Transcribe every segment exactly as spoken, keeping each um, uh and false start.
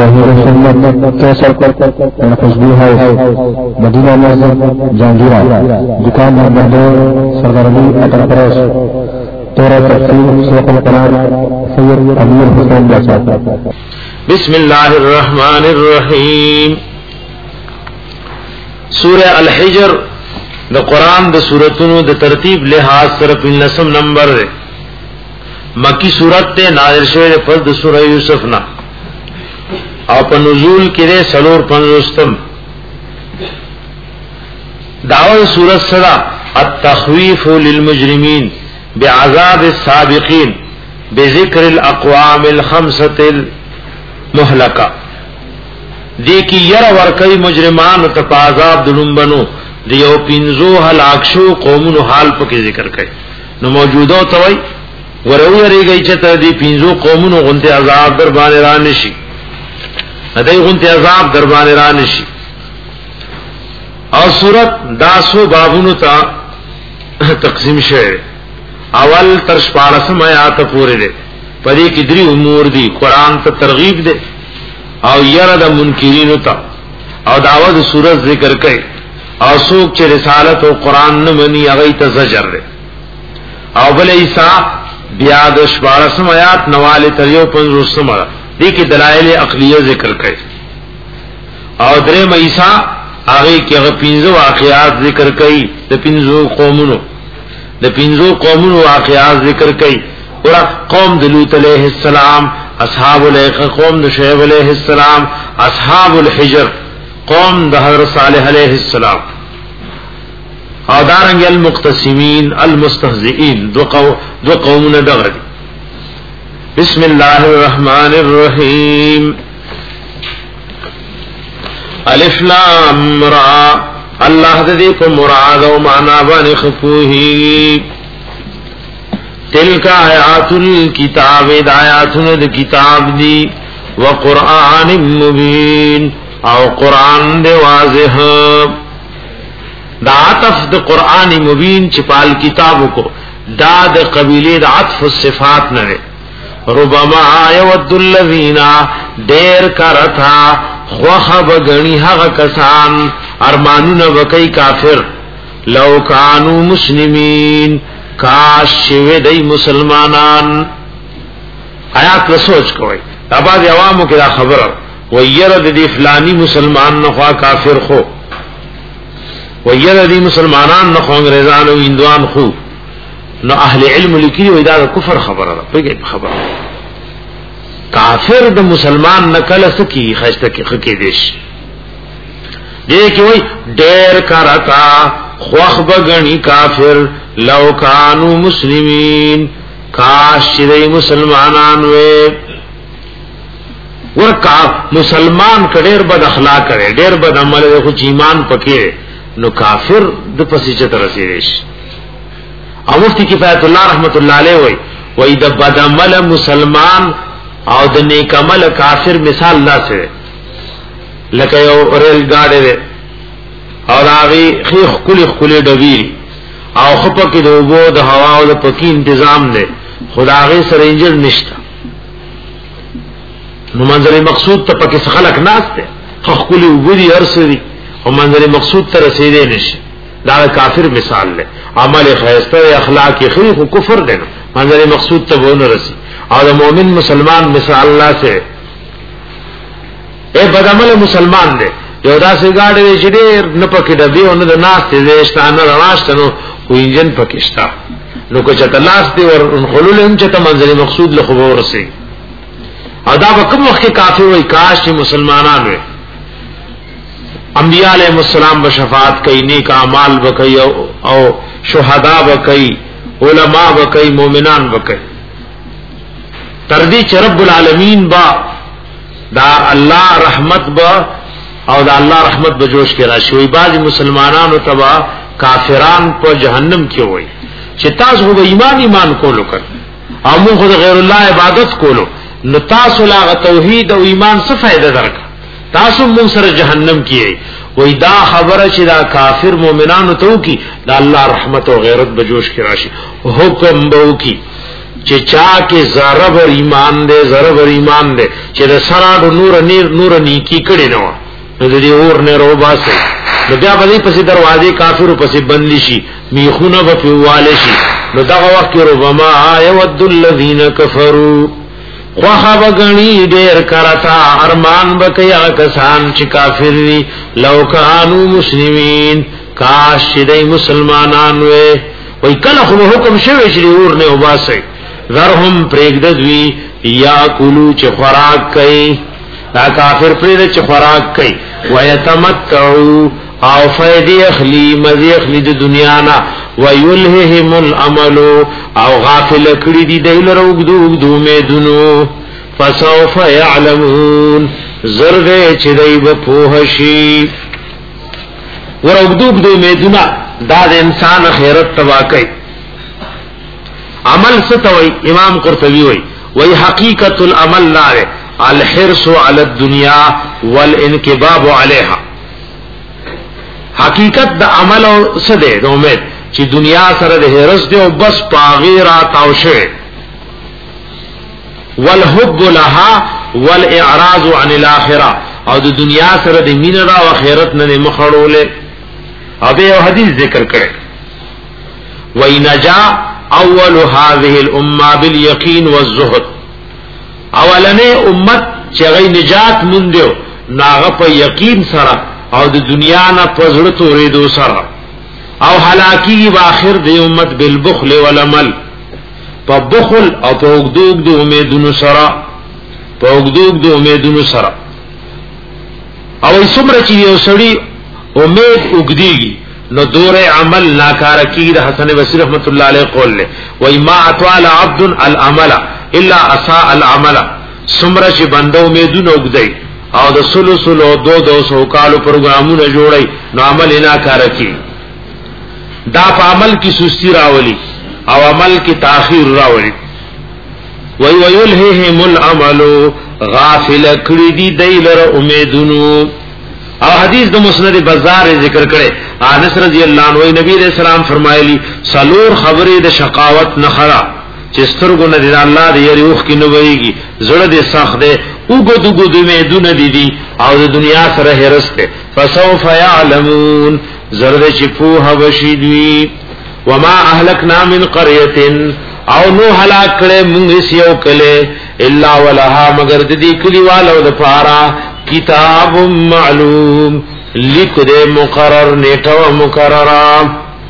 ظاهر سنت کیسر خوشبو ہے مدینہ مسجد جہانگیرہ دکان نمبر دو سردار علی اٹل پروس تیرہ تفصیل شیخ القرآن سید امیر حسین جیسا. بسم اللہ الرحمن الرحیم. سورہ الحجر دا قرآن دا سورتونو دا ترتیب لحاظ سر پنلسم نمبر دے. مکی سورت دے نازل شوی دے پس دا سورہ یوسف نا او پا نزول کی دے سلور پنزوستم. دعوی سورت صدا التخویف للمجرمین بعذاب السابقین بذکر الاقوام الخمسة المحلقہ. دیکی یر ورکی مجرمان تپا عذاب دلن بنو دیو پینزو حلاکشو قومونو حال پکی ذکر کئی. نو موجودو توئی وروی اری گئی چتا دی پینزو قومونو غنتی عذاب در بانی رانشی ندائی غنتی عذاب در بانی رانشی. اور صورت داسو بابونو تا تقسیم شعر اول ترش پارسم آیات پورے دے پدی کی دری امور دی قرآن تا ترغیب دے او یر دا منکرینو تا او دعوت صورت ذکر کئی او سوک چه رسالت و قرآن نمانی اغی تا زجر دے. او بل عیسیٰ بیاد شبارسم آیات نوال تریو پنزوستم آیات دی کی دلائل عقلیہ ذکر کئی. او درم عیسیٰ آغی کی اغی پینزو واقعات ذکر کئی دا پینزو قومنو دا پینزو قومنو واقعات ذکر کئی. اور قوم دلوت علیہ السلام اصحاب الایقہ قوم دا شعیب علیہ السلام اصحاب الحجر قوم دا حضرت صالح علیہ السلام او دارنگ المقتسمین المستہزئین دو, قو دو قومن دغر. بسم اللہ الرحمن الرحیم. الف لام را اللہ دے کو مراد و معنا بان خفوہی. تلک آیات الکتاب آیاتن د کتاب دی وقرآن مبین او قرآن دے واضح. دا عطف دا قرآن مبین چپال کتاب کو دا دا قبیلی دا عطف الصفات نرے. ربما یود الذین دیر کرتا خوخب گنی حق کسان ارمانون وکی کافر لو کانو مسلمین کاش شوی دی مسلمانان. آیات لسوچ کوئی اباد عوامو کی دا خبر ویرد دی فلانی مسلمان نخوا کافر خو ویرد دی مسلمانان نخوا انگریزان و اندوان خو. نو اہل علم لکی وی دا کفر خبر دا پی گئی خبر کافر دا مسلمان نکل سکی خشتا کی خکی دیش دیکھ وی دیر کرتا خوخ بگنی کافر لو کانو مسلمین کاش چی مسلمانان وے. ورکا مسلمان کا دیر بد اخلاق کرے دیر بد عمل دے خوچ ایمان پکے نو کافر دو پسی چت رسیدش. او مفتی کفایت اللہ رحمت اللہ علیہ وی وی دا بد عمل مسلمان او دا نیک عمل کافر مثال دا سے لکه یو ریل گاڑی دے اور آغی خیخ کلی خلی ڈبیری او خپکی دا اوبو دا ہوا او دا پکی انتظام دے خود آغی سر انجل نشتا نو منظر مقصود تا پکی سخلق ناس دے خیخ کلی اوبو دی عرص دی او منظر مقصود تا رسیدے نشتا دا کافر مثال لے. عمل خیستہ اخلاق خیخ و کفر دے منظر مقصود تا بون رسی. او دا مومن مسلمان مثال اللہ سے اے بدعمل مسلمان دے یو دا سی گاڑی دے چی دیر نپکی ڈبی او نا ناس تی دیشتا نا رواشتا نو کو انجن پکشتا نو کو چتا لاس دی ور انخلول ان چتا منظر مقصود لخبو رسی. او دا با کم وقت کافر وی کاش چی مسلمانان وی انبیاء علیہ السلام بشفاعت کئی نیک اعمال بکئی او شہداء بکئی علماء بکئی مومنان بکئی تردی چ رب العالمین با دا اللہ رحمت با او دا اللہ رحمت بجوش کے راشی. بعض مسلمانانو تبا کافران پر جہنم کیوں ہوئی چی تاس ہو ایمان ایمان کولو کر امون خود غیر اللہ عبادت کولو نو تاسو لاغ توحید او ایمان سے فائدہ درکا تاسو من سر جہنم کیے. وی دا خبر چی دا کافر مومنانو تو کی دا اللہ رحمت و غیرت بجوش کی راشی حکم بو کی چې چا کې ذره بر ایمان دے ذره بر ایمان دے چې د سراډو نور نیر نور نیکی کړي نو نو دې اور نه رو باسي نو بیا به پسې دروازې کافرو پسې بندي شي میخونه به پیواله شي نو دا وخت ربما يود الذين كفروا وخاب غنی ډیر کرتا ارمان بکیا کسان چې کافر وي لو کانوا مسلمین کاش دې مسلمانان وي وای کله خو حکم شوی چې اور نه وباسي ذرهم پرېګدوی یا کولو چې خوراک کوي دا کافر پرې چې خوراک کوي ويتمتعوا او فیدی اخلی مزی اخلی دی دنیا نا ویلہهم العمل او غافل کری دی دیل روگدو اگدو میدنو فسوف یعلمون زرد چدی بپوحشی ورگدو اگدو میدنا دا دا انسان خیرت تباکی عمل ستوئی امام قرطبی وی وی حقیقت العمل لارے الحرس علی الدنیا والانکباب علیہا حقیقت د عمل او سده د امید چې دنیا سره د هرس دی او بس پاغیرات او شه والحب لها والاعراض عن الاخره او د دنیا سره د مين را او خیرت نه مخړولې او به حدیث ذکر کړي وینجا اول هذه الامه باليقين والزهد اولنه امت چې غي نجات مونږ ناغه په یقین سره او د دنیا نه پزړه تورې دو سره او هلاکی و اخر د امت بالبخل والعمل په بخل او په وګدوګ د امیدونو سره په وګدوګ د امیدونو سره او څومره چې یو سړی امید وګدیږي نو دور عمل ناکار کی د حسن بصری رحمت الله علیه قول له و ما اطال عبد العمل الا اساء العمل څومره چې بنده امیدونه وګدی او د سلو سلو دو دو سو کالو پروګرامونه جوړي نو عمل نه کار کوي دا په عمل کی سستی راولي او عمل کی تاخير راولي وی ويلههم العمل غافل کړي دي دایلر امیدونو او حدیث د مسند بازار ذکر کړي انس رضی الله عنه نبی رسول الله فرمایلی سلور خبره د شقاوت نه خرا چې سترګو نه د الله د یریوخ کې نو ویږي زړه دې سخت ده وګدو ګدو میدونه دي دي او د دنیا سره هرسته فسوف يعلمون زرد چې په هوشيدوي وما اهلكنا من قريه او نو هلاک کړه موږ سيو کله الا ولها مگر د دې کلیوالو د پارا کتاب معلوم لیک دې مقرر نیټه مقرره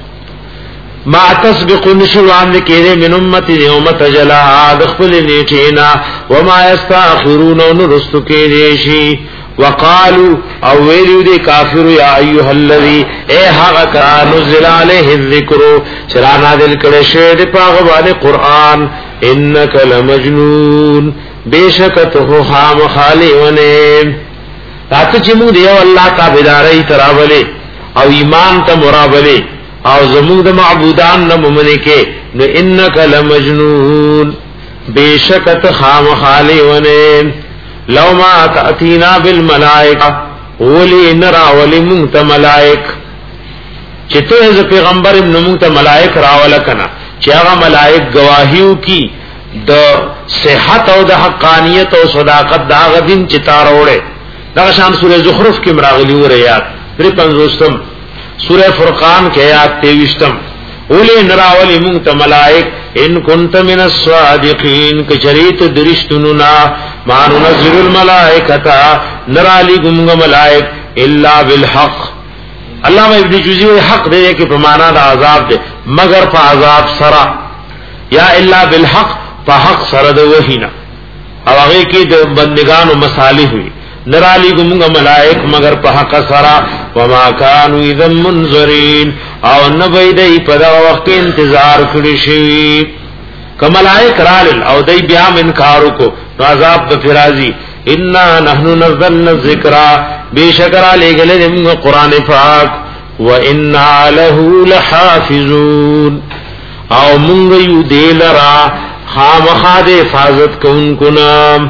ما تسبق نشوان کېره من امت یوم تجلا دخل نیټینا وما یستاخرون نرست کېږي شي وقالو او ویلو دي کافر یا ایها الذی اے هغه کان نزل علیه الذکر چرانا دل کړه شه د پاغه باندې قران انک لمجنون بیشکته خام خالی ونه تاسو چې موږ دی الله تابعداري تراولې او ایمان ته مرابلې او زموږ د معبودان نه ممنه کې نو انک لمجنون بیشکت خام خالی ونه لو ما تأتینا بالملائکه ولی نرا ولی منت ملائک چې ته ز پیغمبر ابن منت ملائک راول کنا چې هغه ملائک گواهیو کی د صحت او د حقانیت او صداقت دا غدین چې تار وړه دا شان سورہ زخرف کې مراغلی و ریات پر پنځوستم سورہ فرقان کے آیات تیوشتم اولی نراولی منت ملائک ان کنت من الصادقین کچریت درشتننا ما ننزل الملائکتا نرالی گمگ ملائک الا بالحق اللہ میں ابن جوزی ہوئی حق دے کہ پمانا دا عذاب دے مگر پا عذاب سرا یا الا بالحق پا حق سرا دا وحینا او اغی کی دا بندگان و مسالی ہوئی نرالی گمگا ملائک مگر په حق سرا وما كانوا اذا منذرين او نبی دی پدا وقت انتظار کړی شي ک ملائک رال او دی بیا انکار کو عذاب د فرازی انا نحن نزلنا الذکر بشکر علی گله قرآن پاک وانا له لحافظون او مونږ یو دلرا خامخا د حفاظت کوونکو نام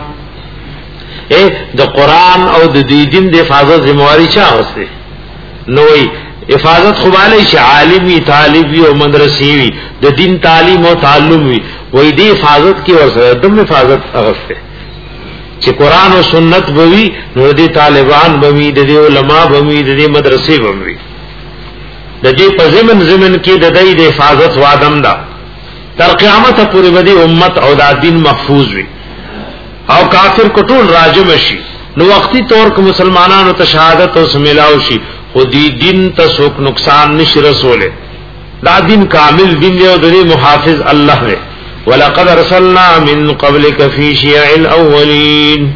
اے د قران او د دې دین د حفاظت ذمہواری چا اوسه نوې حفاظت خواله چې عالمي طالبي او مدرسي وي د دین تعلیم او تعلم وي وې دې حفاظت کې ورسره دم حفاظت اغسته چې قران او سنت بوي نو دې طالبان بوي د علماء بوي د مدرسې بوي د دې په زمن زمن کې د دې د حفاظت وادم دا تر قیامت پورې باندې امت او د دین محفوظ وي او کافر کو ټول راجم شي نو وقتی طور کو مسلمانانو ته شهادت او سملاو شي خو دې دین ته څوک نقصان نشي رسوله دا دین کامل دین دی او د محافظ الله دی ولقد ارسلنا من قبلك في شيع الاولين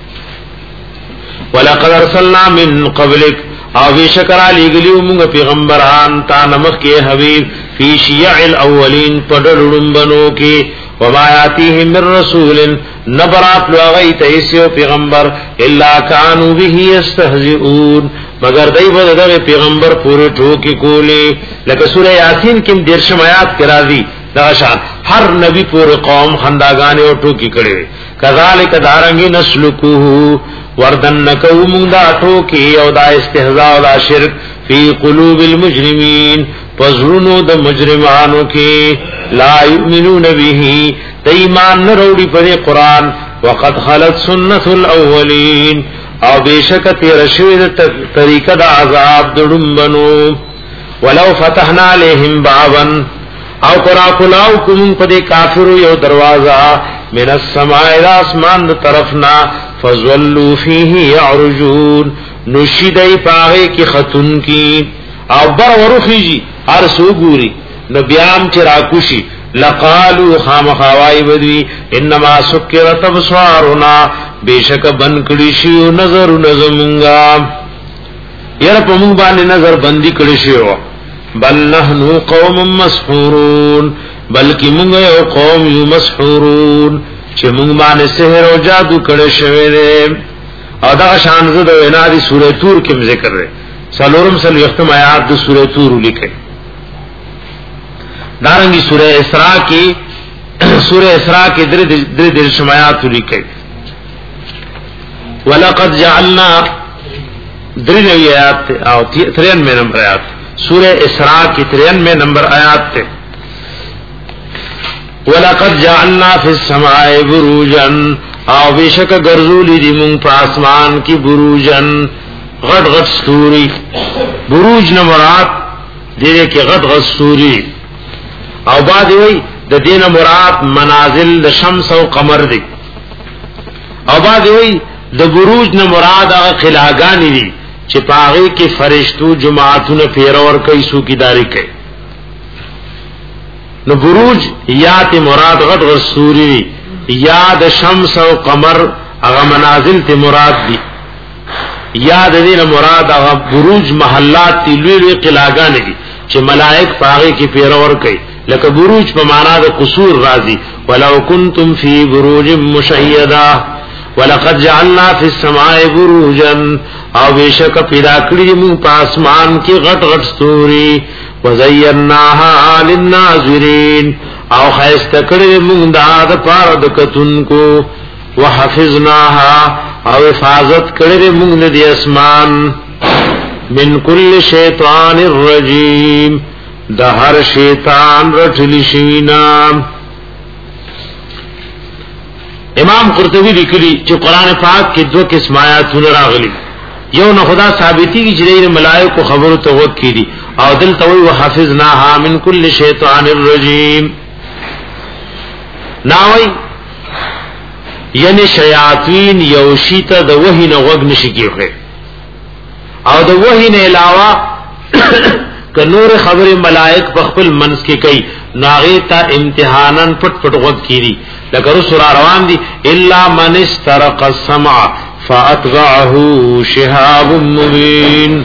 ولقد ارسلنا من قبلك او بشکر علی گلیو موږ پیغمبران تا نمخ کې حبیب فی شیع الاولین پډړم بنو کې وما یاتیهم من رسول نبرات لغیت ایسو پیغمبر الا کانوا به یستهزئون مگر دای په دغه پیغمبر پورې ټوکی کولی لکه سوره یاسین کې درشم آیات کرا دی دا شان هر نبی پورې قوم خنداګانې او ټوکی کړي کذالک دارنګ نسلکوه وردن نکو مونږ دا ټوکی او دا استهزاء او دا شرک فی قلوب المجرمین پزړونو د مجرمانو کې لا یؤمنون به ایمان نه وروړي په قرآن وقد خلت سنت الاولین او بشک تیر شوی د طریقه د عذاب دړم بنو ولو فتحنا علیہم بابا او قرآ کلاو کم پدی کافرو یو دروازہ من السماء الاسمان د طرفنا فزولو فیه یعرجون نشیدئی پاغے کی خطن کی او بر ورخیجی ارسو گوری نبیام چراکوشی لقالو خامخوائی بدوی انما سکرت ابصارنا بیشک بنکڑی شیو نظر نظمنگا یر پا منگ بانی نظر بندی کڑی شیو بل نحنو قوم مسحورون بلکی منگ یو قوم یو مسحورون چه منگ بانی سحر و جادو کڑی شوی دے او دا شانزه دا وینا دی سورہ تور کم ذکر رہے سالورم سلو یختم آیات دا سورہ تور لکھے دارنگی سورہ اسراء کی سورہ اسراء کی در در در شمایات لکھے وَلَقَدْ جَعَلْنَا در نوی آیات تے او ترین میں نمبر آیات سورہ اسراء کی ترین میں نمبر آیات تے وَلَقَدْ جَعَلْنَا فِي السَّمَاءِ بُرُوجًا او بیشک گرزولی دی مونگ پا آسمان کی بروجن غٹ غٹ ستوری بروج نمرات دیدے کی غٹ غٹ ستوری او بعد وی د دین مراد منازل د شمس او قمر دی او بعد وی د بروج نه مراد هغه قلعه‌ګانی دي چې پاغي کې فرشتو جماعتونه پیرور کوي سوکیداری کوي نو بروج یا ته مراد غټ غټ سوري یا د شمس او قمر هغه منازل ته مراد دي یا د دې مراد هغه بروج محلات تی لوی لوی قلعه‌ګانی دي چې ملائک پاغي کې پیرور کوي لکه بروج په معنا د قصور راضي ولو کنتم فی بروج مشیدہ ولقد جعلنا فی السماء بروجا او بیشک پیدا کړی موږ په اسمان کې غټ غټ ستوري وزیناها للناظرین او خیسته کړی موږ د پاره د کتونکو وحفظناها او حفاظت کړی موږ د اسمان من کل شیطان الرجیم د هر شیطان رټلی شینا. امام قرطبی لیکلی چې قران پاک کې دوه قسم آیاتونه راغلي یو نه خدا ثابتی کی چې د ملائکه خبرو ته وکړي او دل توي وحفظناها من كل شیطان الرجیم ناوي یعنی شیاطین یوشیتا د وحی نه وګ نشي کیږي او د وحی نه علاوه که نور خبر ملائک بخبل منس کی کئی ناغیتا امتحاناً پٹ پٹ غد کی دی لکه رسول روان دی الا من استرق السمع فاتبعه شهاب مبین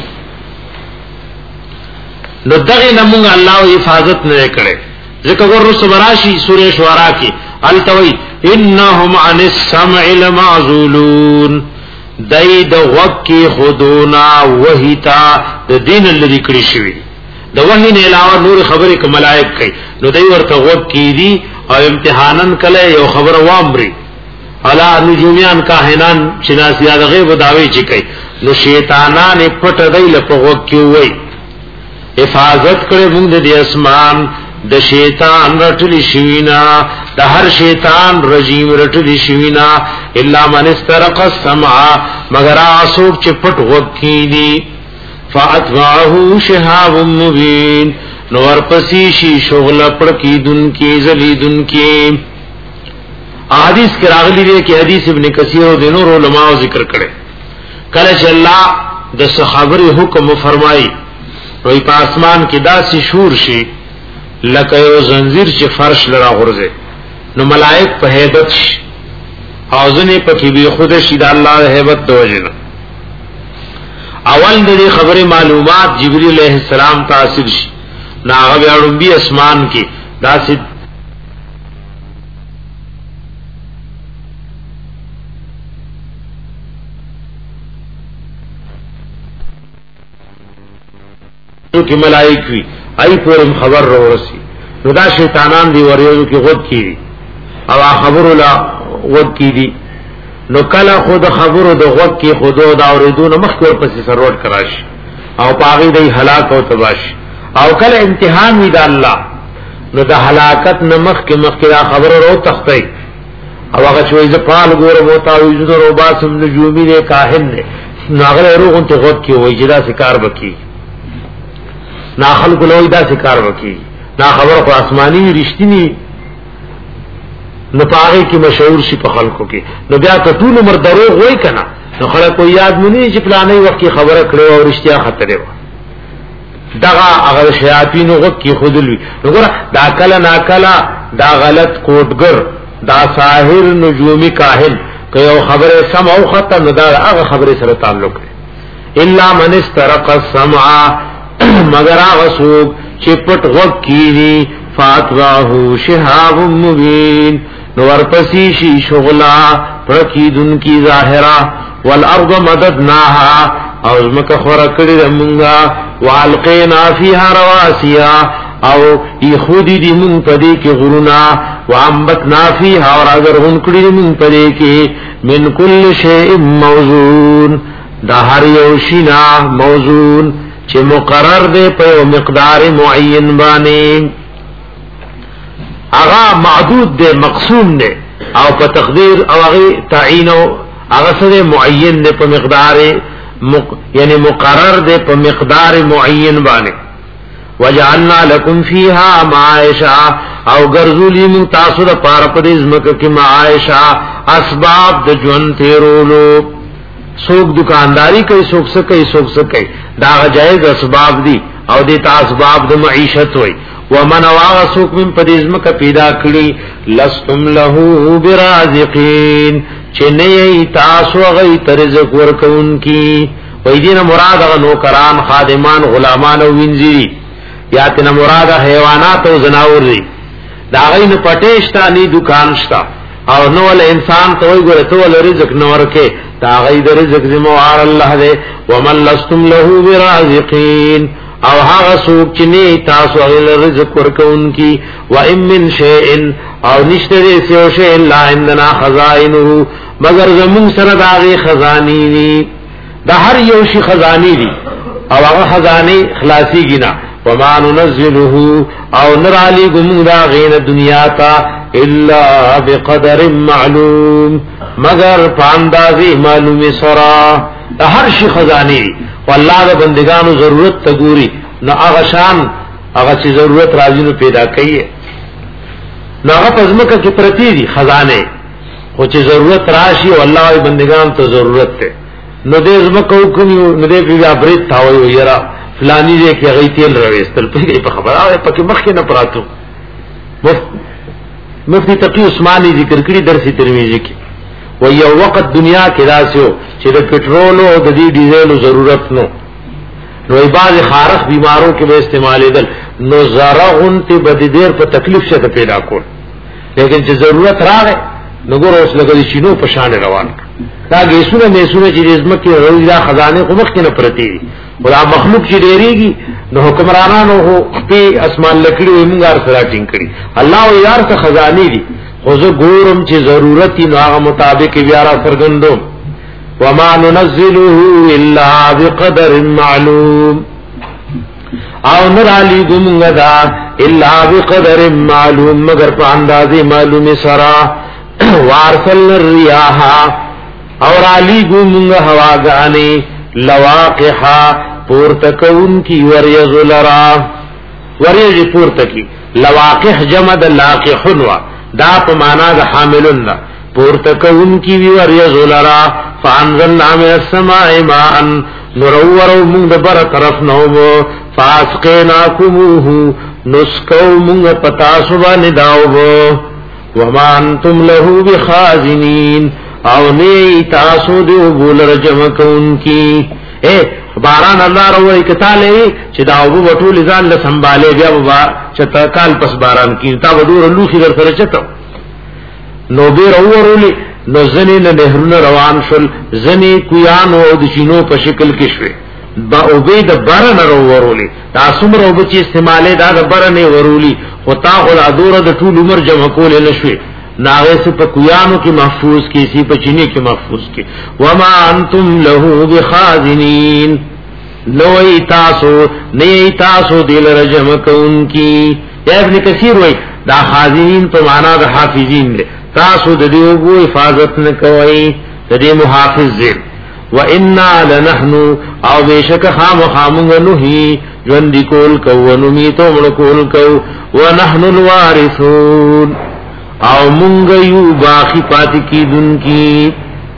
نو دغی نمونگ اللہ حفاظت نہ کرے ذکر رسول براشی سورہ شعراء کی التوی انہم عن السمع لمعزولون دای د وق کی خودونا وحیتا د دین الذی کړی شوی د وحی نه علاوه نور خبره ک ملائک کوي نو دای ورته وق کی دی او امتحانن کله یو خبر وامري الا نجومیان کاهنان شناسیات غیب داوی چي کوي نو شیطانان پټ دی له په وق کی وای حفاظت کړې موږ د اسمان د شیطان رټلی شوینا د هر شیطان رجیم رټلی شوینا الا من استرق السمع مگر اسوک چې پټ وکینی فاتبعه شهاب مبین نور پسی شي شغل پړ کی دن کی زلی دن کی احادیث کې راغلي دي کې حدیث ابن کثیر او د نور علماء ذکر کړي کله چې الله د صحابه حکم فرمایي وي په اسمان کې داسې شور شي لکه یو زنجیر چې فرش لرا غورځي نو ملائک په هیبت او ځنه په کې به خود شي د الله هیبت دوجنه اول د خبره معلومات جبرئیل علیہ السلام تاثیر شي ناغه بیاړم بي اسمان کې داسې کی ملائک وی ای پورم خبر رو رسی نو دا شیطانان دی وریوزو کی غد کی دی او خبر لا غد کی دی نو کلا خود خبرو دا غد کی خودو دا اوریدون مخکور پسی سروٹ کراش او پاغی دی حلاک و تباش او کلا امتحان وی دا اللہ نو دا حلاکت نمخ کی مخ کی دا خبر رو تختی او اگا چوئی زپال گورم ہوتا ویزن رو باسم نجومی دے کاہن دے نو اگر روغن تو غد کی ہوئی جدا سکار بکی نا خلق لوی دا سکار وکی نا خبر خو آسمانی رشتینی نو پاغی کی مشهور شي په خلقو کې نو بیا ته ټول عمر دروغ وای کنا نو خلق کو یاد مونږ چې پلانې وخت کی خبره کړو او رښتیا خطرې و دغه هغه شیاطین وغ کی خودلوي نو ګره دا کله نا کله دا غلط کوډګر دا ساحر نجومی کاهن که یو خبره سم او خطا نو دا هغه خبره سره تعلق لري الا من استرق السمع مگر آغا سوک چپٹ غق کینی فاتباہو شہاب مبین نور پسیشی شغلا پرکیدن کی ظاہرہ والارض مددناها او ازمک خورکڑی رمونگا والقینا فیها رواسیا او ای خودی دی من پدی کی غرونا وعنبتنا فیها اور اگر غنکڑی دی من پدی کی من کل شیء موزون دا هر یوشینا موزون چې مقرر دی په مقدار معین باندې هغه معدود دی مقسوم دی او په تقدیر او هغه تعین او هغه سره معین دی په مقدار مق... یعنی مقرر دی په مقدار معین باندې وجعلنا لكم فيها معاشا او ګرځولې مون تاسو د پاره په دې ځمکه کې معاشا اسباب د ژوند تیرولو سوک دکانداری کوي سوک سکي سوک سکي دا جائز اسباب دي او دې اسباب د معیشت وي ومن واغ سوک من پدیزم کا پیدا کړي لستم له برازقین چې نه تاسو غي ترزق ورکون کی وې دې نه مراد غنو کران خادمان غلامان او وینځي یا تنه مراد حیوانات او زناور دي دا غي نه پټېشتاني دکان شتا او نو ول انسان ته وي ګره ته ول رزق نور کې دا غي د رزق ذمہار الله دې ومن لستم له برازقین او هغه څوک چې نه تاسو غل رزق ورکونکي و ام من شیء او نشته دې څه شی الا عندنا خزائنه مگر زمون سره دا غي خزانی دي دا هر یو شی خزانی دي او هغه خزانی خلاصي گنا وما ننزله او نرالی گمرا غین دنیا تا الا بقدر معلوم مگر پاندازی معلوم سرا دا هر شی خزانی دي والله د بندگانو ضرورت تګوري نو هغه شان هغه چې ضرورت راځي نو پیدا کوي نو هغه پزمکه کې پرتی دي خزانه خو چې ضرورت راشي والله د بندگانو ته ضرورت ده نو دې زمکه کوي نو دې بیا برید تاوي یرا فلانی دې کې غي تیل رويستل په خبره پکې مخکې نه پراتو مفتی تقی عثماني ذکر کړی درس ترمذی کې و یو وخت دنیا کې راسو چې د پټرول او د دې ډیزل ضرورت نو نو بعض خارخ بیماروں کې به استعمالېدل نو زرغون ته بد دیر په تکلیف څخه پیدا کول لیکن چې ضرورت راغی نو ګور اوس لګل شینو په شان روان دا ګیسونه میسونه چې رزم کې روزه خزانه کومخ کې نه پرتی ولا مخلوق چې ډیریږي نو حکمرانانو هو په اسمان لکړي ومنګار سره ټینګ کړي الله او یار څخه خزانه دي خو زه ګورم چې ضرورت یې هغه مطابق بیا را فرګندو وما ننزله الا بقدر معلوم او نرالی گمونگا دا الا بقدر معلوم مگر پا اندازی معلوم سرا وارسل الریاحا اور علی گمونگا ہواگانی لواقحا پورتکون کی وریز لرا وریز پورتکی لواقح جمد لاقحنوا دا پا مانا دا حاملن دا پورتکون کی وریز لرا فانزلنا من السماء ماء نرورو مونگ بر طرف نومو فاسقیناکموہو نسکو مونگ پتاسبا نداؤبو وما انتم لہو بخازنین او نئی تاسو دیو بول رجم کون کی اے باران اللہ روئی کتالے چی داؤبو بطول ازان لسنبالے بیا بابا چتا کال پس باران کی تا بدور اللوخی در سر چتا نو بیر اورولی نو زنی نهرون روان شل زنی کویان او د چینو په شکل کې شوه با او به د بارن ورولی تاسو مرو بچی استعماله دا د بارن ورولی خو تا غل ادور د ټول عمر جمع کول نه شوه ناغه سه په کویانو کې محفوظ کې سی په چینه کې محفوظ کې وما انتم له بخازنین لوی تاسو نه تاسو دل رجم کون کی ابن کثیر وای دا خازنین په معنا د حافظین دی تاسو د دیو بو حفاظت نه کوي د دې محافظ زیر و انا لنحن او بشک خام خامغ نهی ژوند کول کو نو تو مړ کول کو ونحن الوارثون او مونږ یو باقی پات کی دن کی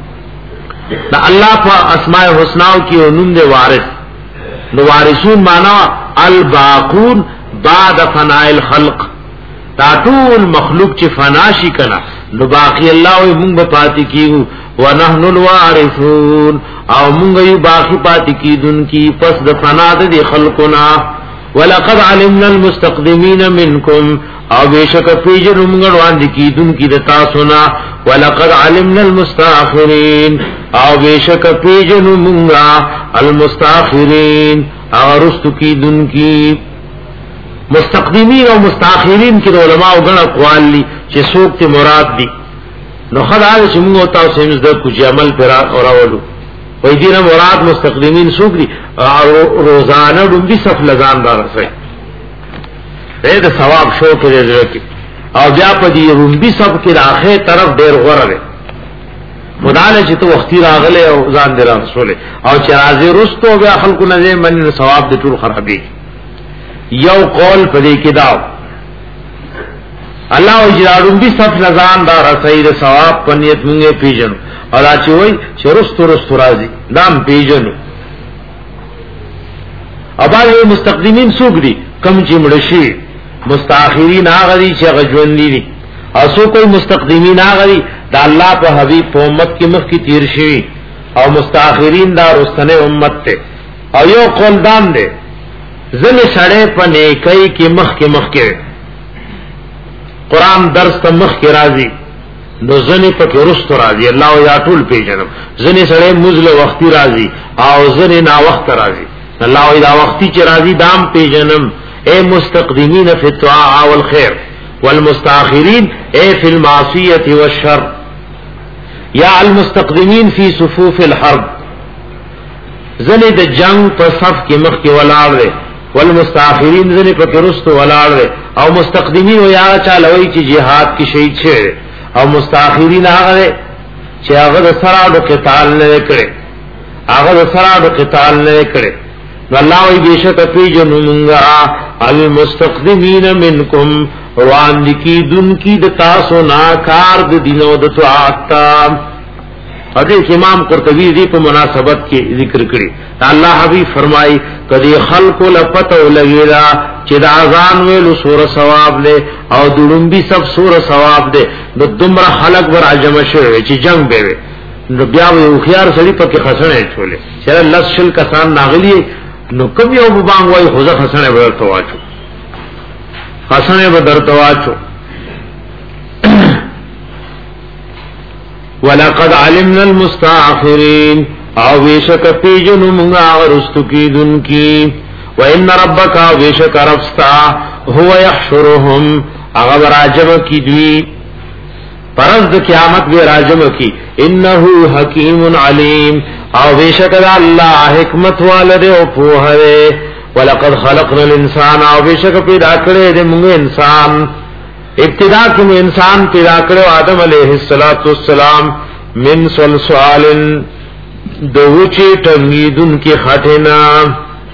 دا الله په اسماء الحسنا کې نوم دی وارث نو وارثون معنا الباقون بعد فناء الخلق دا ټول مخلوق چې فنا شي کنا نو باقی الله او مونږ پاتې کیو ونحن الوارثون او مونږ یو باقی پاتې کیدون کی پس د فنا د خلقنا ولقد علمنا المستقدمين منكم او بشک پیجن مونږ وړاندې کیدون کی د تاسو نه ولقد علمنا المستاخرين او بشک پیجن مونږه المستاخرين او رست کیدون کی مستقدمین او مستاخرین کې علماء غن اقوال دي چې څوک ته مراد دي نو خدای چې موږ تاسو هم زده کوی عمل پر اورولو وای دي نه مراد مستقدمین څوک دي او روزانه دوی صف لزان دار سي دې د ثواب شو کې دې او بیا په دې رومبي صف کې راخه طرف ډېر غوړه ده مداله چې ته وختي راغله او ځان دې رسوله او چې راځي رستو بیا خلکو نه من ثواب دې ټول خرابي یو قول پدې کې دا الله اجرارون بي صف لزان دا رسید ثواب پنیت مونږه پیژنو او دا چې وای چې رستو رستو راځي دام پیژنو ابا مستقدمین سوق دي کم چې مړشي مستاخرین هغه دي چې غجون دي او سو کوئی مستقدمین هغه دي دا الله په حبيب په امت کې مخ کې تیر شي او مستاخرین دا رستنه امت ته او یو قول دام دي زل سړې په نیکي کې مخ کې مخ کې قران درس ته مخ کې راځي نو زنه په کې رست راځي الله یا ټول پیژنم زنه سړې مزل وختي راځي او زنه نا وخت راځي الله یا وختي چې راځي دام پیژنم اے مستقدمین فی الطاعه والخير والمستاخرین اے فی المعصیه والشر یا المستقدمین فی صفوف الحرب زنه د جنگ په صف کې مخ کې ولاړ دي والمستاخرین زنه په کرستو ولاړ دي او مستقدمین او یا چالوي چې jihad کې شهید شه او مستاخرین هغه چې هغه د سره د قتال نه کړي هغه د سره د قتال نه کړي والله وی بشک پیجنونغا المستقدمین منکم روان دکی دن کی د تاسو نا کار د دینو د طاعت حضرت امام قرطبی دی په مناسبت کې ذکر کړی الله حبیب فرمای کدی خلق لپته لګیلا چې د اذان ویلو سور ثواب له او دړمبي سب سور ثواب ده نو دمر خلق ور عجم شوی چې جنگ به نو بیا یو خيار سړي په کې خسنه چولې چې لسل کسان ناغلی نو کوم یو بانګ وای خو ځه خسنه ورته واچو خسنه به درته واچو ولقد علمنا المستاخرين او بیشک پیجن منگا ورستو کی دن کی وان ربک او بیشک ربستا هو يحشرهم اغا راجم کی دوی پرز د قیامت به راجم کی انه حکیم علیم او بیشک اللہ حکمت والد او پوہرے ولقد خلقنا الانسان او بشک پیدا کړی دې موږ انسان ابتدا کې انسان پیدا کړو آدم علیه السلام من صلصال دوچی ټنګیدون کې خټینا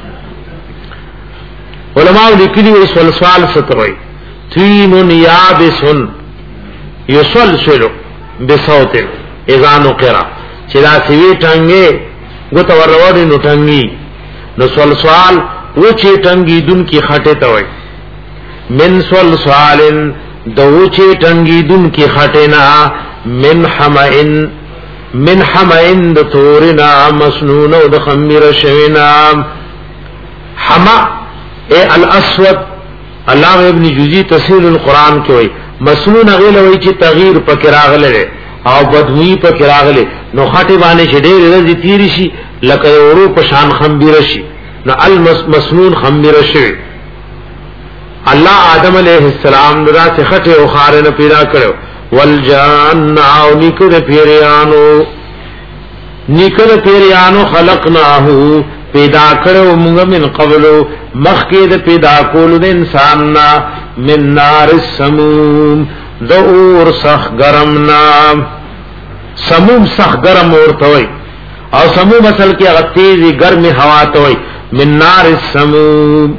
علماء لیکلي وي صلصال ستوي تین یابسن یسلسل بصوت اذا نقرا چې دا سوي ټنګي غوته وروري نو ټنګي نو صلصال وچی ټنګیدون کې خټه ته وي من صلصال دوچی ټنګیدون کې خټینا من حمئن من حمئن د تورنا مسنون او د خمیر شوینا حما اے الاسود علامہ ابن جوزی تفسیر القرآن کې وای مسنون غیله وای چې تغییر پکې راغله او بدوی پکې راغله نو خټه باندې چې ډېر رزي تیر شي لکه ورو په شان خمیر شي نو المسنون خمیر شي الله آدم علیہ السلام درا سے خټه او خارنه پیدا کړو والجان او نکره پیریانو نکره پیریانو خلقناه پیدا کړو موږ من قبلو مخکې د پیدا کولو د انسان نا من نار السموم دور سخ گرمنا سموم سخ گرم ورته وي او سموم اصل کې هغه تیزی ګرمي هوا ته وي من نار السموم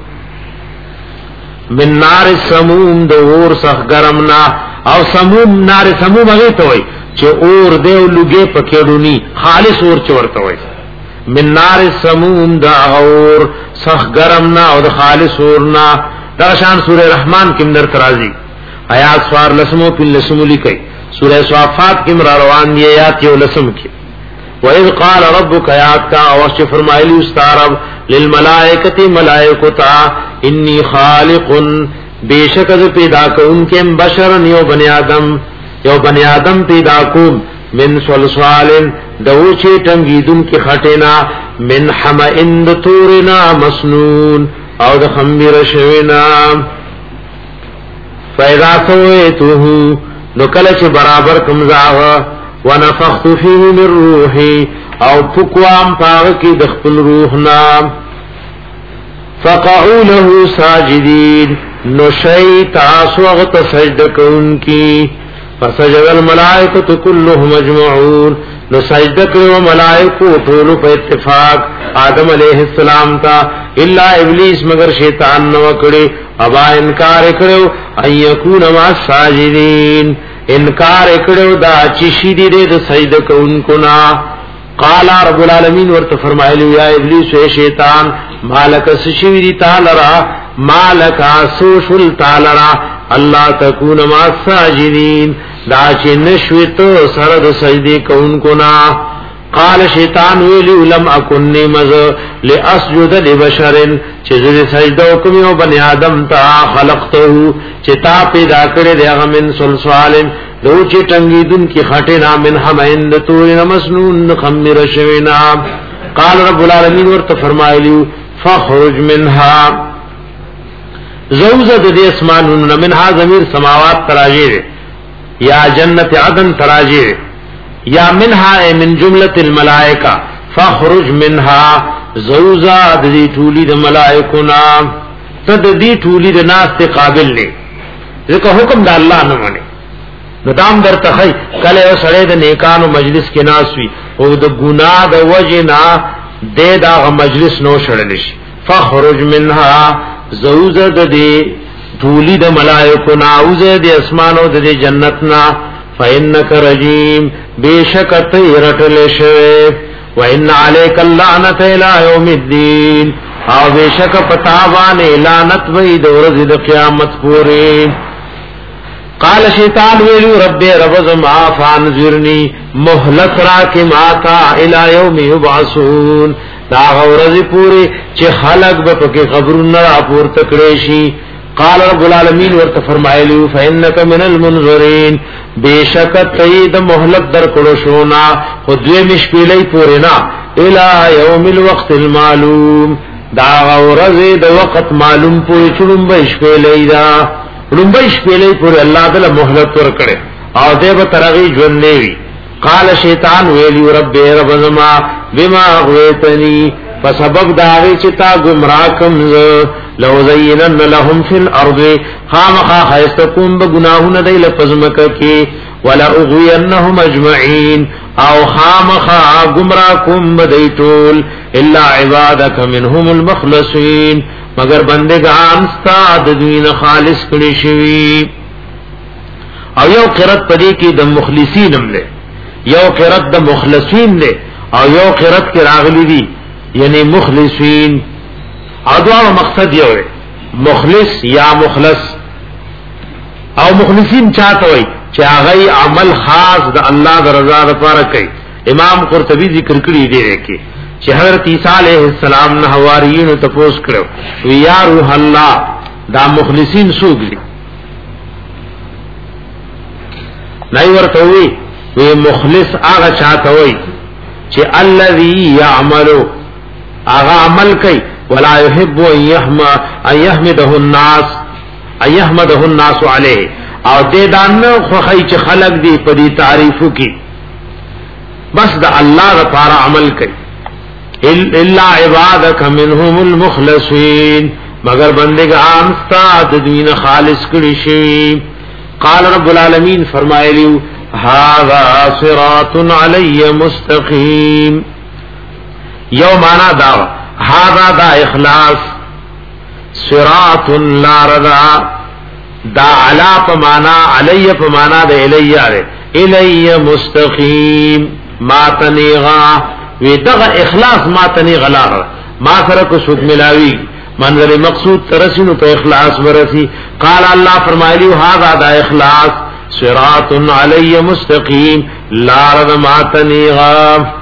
من نار السموم دور سخ گرمنا او سموم نار سموم هغه ته وای چې اور دیو لګي پکېړونی خالص اور چورته وای من نار السموم دا اور سخ گرمنا او د خالص اورنا دا شان سوره رحمان کې اندر ترازی آیات سوار لسمو په لسمو لیکي سوره صافات کې مر روان دی آیات یو لسم کې وَإِذْ قَالَ رَبُّكَ آیات کا او چې فرمایلی استعرب للملائکه ملائکتا انی خالق بیشک از پیدا کون کے بشرن یو بنی آدم یو بنی آدم پیدا کون من صلصال دوچی ٹنگیدن کی خٹینا من حمئن دتورنا مسنون او د خمیر شوینا فیضا سویتوہو نکلچ برابر کمزاغ ونفخت فیه من روحی او پکوام پاغکی دخپل روحنا فقعوا له ساجدین نشئی تاسو اغت سجد کون کی فسجد الملائکت کلهم اجمعون نو سجد کرو ملائکو طولو پا اتفاق آدم علیہ السلام تا الا ابلیس مگر شیطان نو کڑی ابا انکار کرو ان یکون ما ساجدین انکار کرو دا چشی دی دے دا سجد کون کنا قال رب العالمین ورت فرمایلی یا ابلیس اے شیطان مالک سشوی دی تعالی مالک سوشل تعالی اللہ تکون ما ساجدین دا چې نشویت سرد سجدی کون کنا قال شیطان ویلی لم اکن نمز لاسجد لبشر چې زری سجده وکم او بنی آدم تا خلقته چې تا پیدا کړی دی هغه من صلصال دو چې ټنګیدون کی خټه من حمئن تور مسنون خمر شوینا قال رب العالمین ورته فرمایلی فخرج منها زوزه د اسمانون منها ضمیر سماوات تراجی یا جنت عدن تراجی یا منها من جمله الملائکه فخرج منها زوزه د دې ټولي د ملائکونا تد دې ټولي د ناس ته قابل نه ځکه حکم د الله نه مانی ندام در تخی کله یو سړی د نیکانو مجلس کې ناس وي او د ګناه د وجنا د دا مجلس نو شړل شي فخرج منها زوزه د دې ټولي د ملائکو ناوزه د اسمانو د جنتنا فإنك رجيم بیشک تیرتل شوی وإن عليك اللعنة إلى يوم الدين او بیشک پتاوان لعنت وی د ورځې د قیامت پورې قال شیطان ویلو رب رب زما فانذرنی مهلت را کی ماتا الى یوم یبعثون دا ورځې پورې چې خلق به په قبرونو را پورته کړي شي قال رب العالمین ورته فرمایلی فإنك من المنذرین بیشک تید مهلت در کړو شونا خو دوی مشپېلې پورې نه الى یوم الوقت المعلوم دا ورځې د وخت معلوم پورې چړم به شپېلې دا لومبای شپېلې پورې الله تعالی مهلت ورکړي او دې به ترغي ژوند نیوي قال شیطان ویلی رب رب زما بما غویتنی په سبب دا غي چې تا گمراه کوم لو زینن لهم فی الارض خامخا خیستکم بگناهون دی لپزمک کی ولا اغوینهم اجمعین او خامخا گمراه کوم بدی ټول الا عبادک منهم المخلصین مگر بندگان ستا د دین خالص کړي شوی او یو قرات پدې کې د مخلصین هم له یو قرات د مخلصین له او یو قرات کې راغلي دي یعنی مخلصین اډوار مقصد یو مخلص یا مخلص او مخلصین چاته وي چې هغه عمل خاص د الله د رضا لپاره کوي امام قرطبی ذکر کړی دی کې چې حضرت عیسی علیہ السلام نه حواریین ته پوښ کړو یا روح الله دا مخلصین څوک دي نای ورته وی وی مخلص هغه چاته وي چې الذي يعمل هغه عمل کوي ولا يحب ان يحمد ان يحمده الناس ان يحمده الناس عليه او دې دانه خوخی چې خلق دي په دې تعریفو کې بس د الله لپاره عمل کوي الا عبادك منهم المخلصين مگر بندگان ستا د دین خالص کړي شي قال رب العالمین فرمایلیو هذا صراط علی مستقیم یو معنا دا هذا دا اخلاص صراط لا رضا دا علا په معنا علی په معنا د الی الی مستقیم ما تنیغا وی دغه اخلاص ما تنیغا لا ما سره کو سوک ملاوی منظر مقصود ترسینو په اخلاص ورسی قال الله فرمایلی هذا دا اخلاص صراط علی مستقیم لا رضا ما تنیغا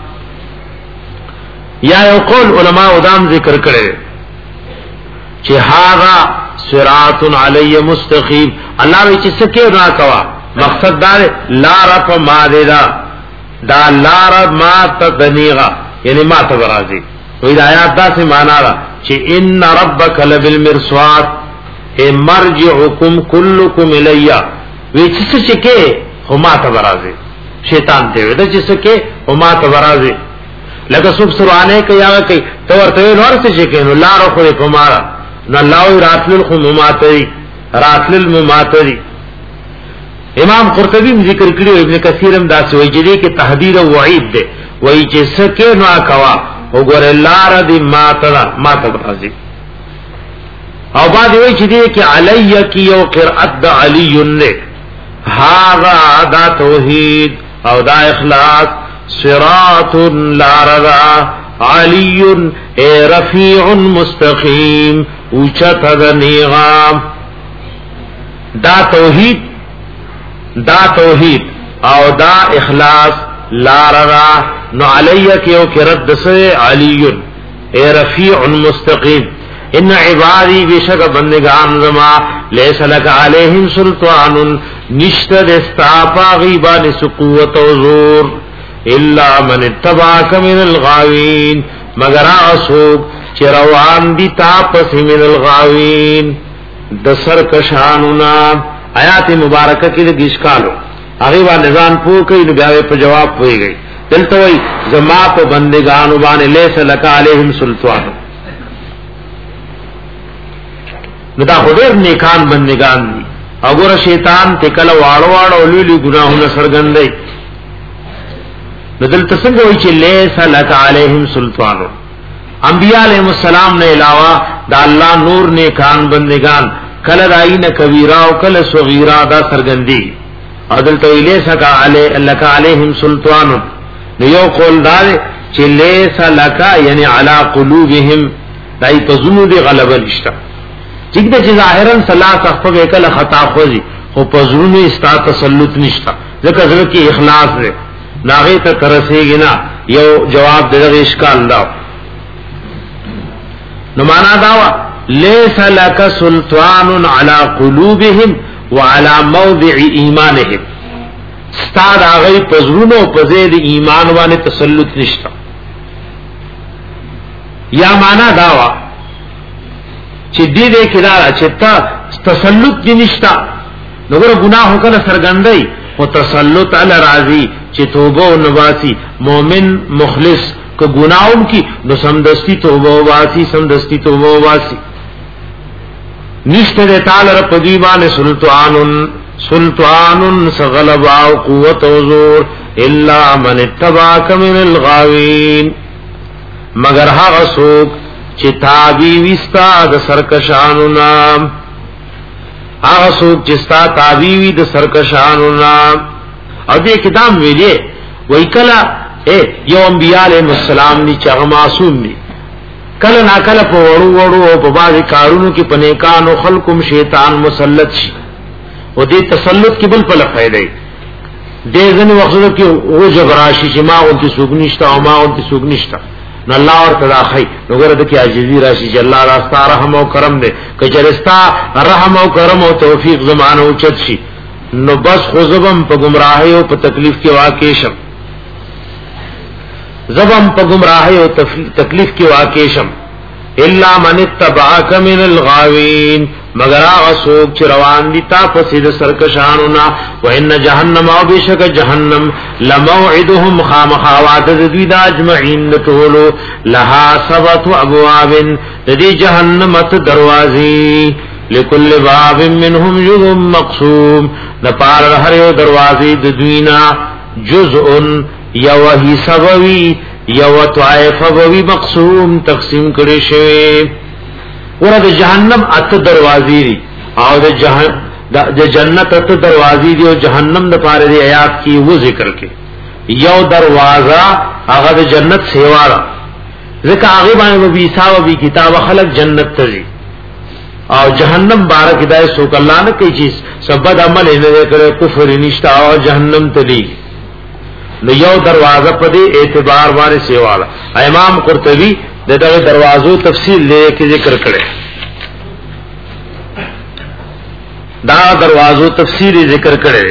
یا یو قول علماء ادام ذکر کړي چې هاذا صراط علی مستقیم الله وی چې سکه را کوا مقصد دا لا رب ما دیدا دا لا رب ما تدنیغا یعنی ما تبرازی وی دا آیات دا سے مانا را چې ان ربک لبالمرصاد اے مرجعکم کلکم الیا وی چې سکه هما تبرازی شیطان ته وی دا چې سکه هما تبرازی لکه سب سرانه کیا کوي تو ورته نور څه چې کینو لار خو په مارا نو الله راتل الخماتری راتل المماتری امام قرطبی ذکر کړی ابن کثیر هم دا سوی چې کې تحذير او وعید ده وای چې سکه نو کوا وګوره لار دې ماتلا ماتب راځي او بعد وای چې دې کې علی کی او قرات د علی نه هاذا دا توحید او دا اخلاص صراط لا رضا علی اے رفیع مستقیم اوچت دنیغام دا توحید دا توحید او دا اخلاص لا رضا نو علی کیو کی رد سے علی اے رفیع مستقیم ان عبادی بشک بندگان زما لیس لک علیہم سلطان نشت دستا پاغیبان سقوت و زور الا من اتبعك من الغاوین مگر اسوک چروان دی تاپس من الغاوین د سرکشانونا آیات مبارکه کې د ګشکالو هغه باندې ځان پوه کوي نو بیا په جواب پوي گئی دلته وای زما په بندگانو باندې لیس لک علیہم سلطان نو دا خدای نیکان بندگان دي وګوره شیطان تکل واړو واړو لولي ګناهونه سرګندای بدل تسنگ ہوئی چھ لیسا لک علیہم سلطان انبیاء علیہ السلام نے علاوہ دا اللہ نور نیکان بندگان کل دائی نا کبیرہ و کل صغیرہ دا سرگندی عدل تو لیسا لک علیہم سلطان نیو قول دارے چھ لیسا لکا یعنی علا قلوبہم دائی پزنو دی غلبہ نشتا چک دا چھ ظاہران صلاح سخفہ بیکل خطا خوزی خو پزنو استا تسلط نشتا ذکر ذکر کی اخلاص دے ناغی تا ترسیگی نا یو جواب دے اشکال داو نمانا داوا لیسا لکا سلطان علی قلوبهم وعلى موضع ایمانهم ستاد آغی پزرونو پزید ایمان وانے تسلط نشتا یا مانا داوا چی دی دے کدارا چی تا تسلط دی نشتا نگر گناہو کل سرگندئی و تسلط علی راضی چی توبہ و نباسی مومن مخلص که گناہوں کی نو سمدستی توبہ واسی سمدستی توبہ واسی نشت دے تعالی رب دیوان سلطانن سلطانن سغلبا و قوت و زور الا من اتباک من الغاوین مگر ها سوک چی تابی وستا د سرکشانو نام ها سوک چستا تابی وی د سرکشانو نام او دې کتاب ویلې وای کلا اے یو انبیاء علیہ السلام نی چا معصوم نی کله نا کله په وړو وړو او په باندې کارونو کې پنیکانو خلقم شیطان مسلط شي او دې تسلط کې بل په لفایده دې ځنه وختو کې او جبراشي چې ما اونتي سوګنيشتا او ما اونتي سوګنيشتا نو الله ورته راخی نو ګره د کې عاجزي راشي چې الله راستا رحم او کرم دې کچرستا رحم او کرم او توفیق زمانه او چت شي نو بس خزبم په گمراهي او په تکلیف کې واقع شم زبم په گمراهي او تکلیف کې واقع شم الا من اتبعك من الغاوين مگر هغه څوک چې روان دي تا په سید سرکشانو نا وان جهنم او بشک جهنم لموعدهم خامخوات ذوی د اجمعين ټولو لها سبت ابواب د دې جهنم ته دروازې لكل باب منهم جزء مقسوم د پار هر یو دروازې د دوینا جزء یو حسابوی یو طائفوی مقسوم تقسیم کړي شوی ورته جهنم اته دروازې دي او د جهنم د جنت اته دروازې دي او جهنم د پاره دی آیات کې و ذکر کې یو دروازه هغه د جنت سیواره ځکه هغه باندې به حساب او کتاب خلق جنت ته دي او جهنم بارک دای سو کله نه کوي چې سبد عمل نه کړي کفر نشتا او جهنم ته دي نو یو دروازه په دې اعتبار باندې سیواله امام قرطبی دغه دروازو تفصیل لیکي ذکر کړي دا دروازو تفصیل ذکر کړي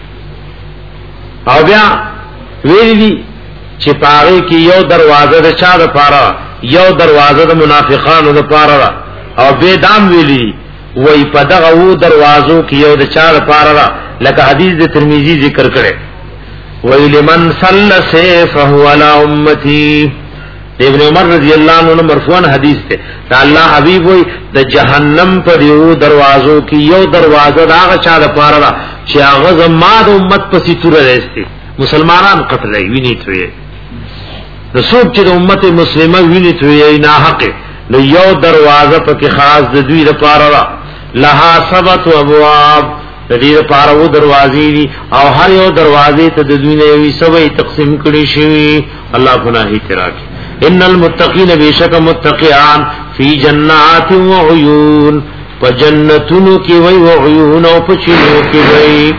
او بیا ویلي چې پاره کې یو دروازه د چا د پاره یو دروازه د منافقانو د پاره او به دام ویلي وای په دغه وو دروازو کې یو د چا د پاره لکه حدیث د ترمذی ذکر کړي ویل من صلی سیفه علی امتی ابن عمر رضی اللہ عنہ مرفوعاً حدیث تے تا اللہ حبیب وی دا جہنم پر یو دروازوں کی یو دروازہ دا آغا چا دا پارا دا چی آغا زما دا امت پسی تور رہستے مسلمانان قتل ہے وینیت ہوئے رسوب چی دا امت مسلمہ وینیت ہوئے نا حق نو یو دروازہ پا کی خاص دا دوی دا پارا دا لہا سبت و ابواب دا دی دا پارا و دروازی دی او ہر یو دروازی تا دا دوی نیوی سبای تقسیم کری شوی اللہ پناہی تراکی ان المتقین بیشک متقیان فی جنات و عیون فجنتن کی وی و عیون و پچنو کی وی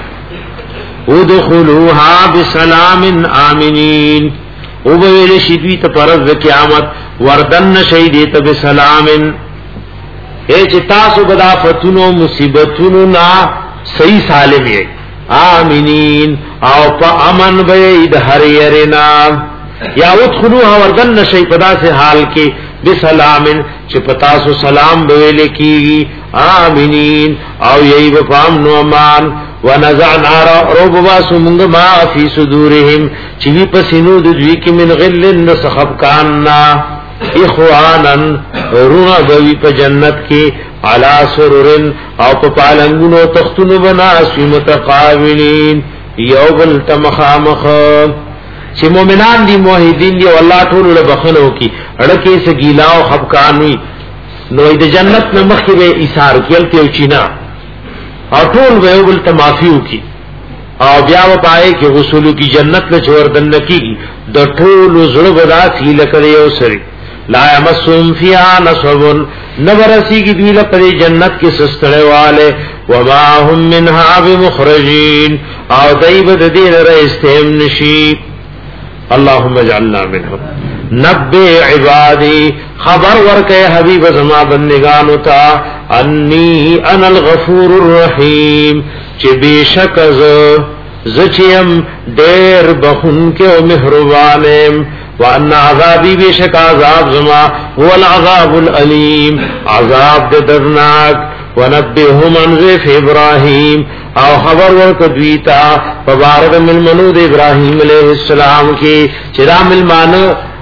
ادخلوها بسلام آمنین اوبویل شدوی تپرز قیامت وردن شیدیت بسلام اے چتاسو بدا فتنو مصیبتنو نا صحیح سالم ہے آمنین او پا امن بید ہر یرنا یا ادخلوها وردن نشی پدا سے حال کی بسلامن چی پتاسو سلام بویلے کی آمینین او یہی بفامن و امان ونزعنا روب باسو منگ ما فی صدورهم چی بھی پسنو دوی کی من غلن سخبکاننا اخوانا رونا بوی پا جنت کی علا سرورن او پا پالنگنو تختن بناسوی متقابلین یوبل تمخامخم چې مؤمنان دي موحدین دي والله ټول له بخنو کی اڑکه سے گیلا او خفقان وي نو د جنت نه مخکې به ایثار کېلته او چینا او ټول به ول تمافیو کی او بیا و پای کې وصولو کی جنت له چوردن کیږي د ټول زړه ودا تیل کړي او سری لا یمسهم فیها نصب نبرسی کی دی له پر جنت کې سستړې والے وما هم منها بمخرجین او دایب د دې لپاره استهم نشي اللهم اجعلنا منهم نبئ عبادی خبر ورکے حبیب زما بندگانو تا انی انا الغفور الرحیم چی بیشک ز زچیم دیر بخون کے و مہربانیم وان عذابی بیشک عذاب زما هو العذاب العلیم عذاب دے درناک ونبئهم عن ضيف ابراہیم او خبر ورک دویتا فبارد ملمنود ابراہیم علیہ السلام کی چرا ملمان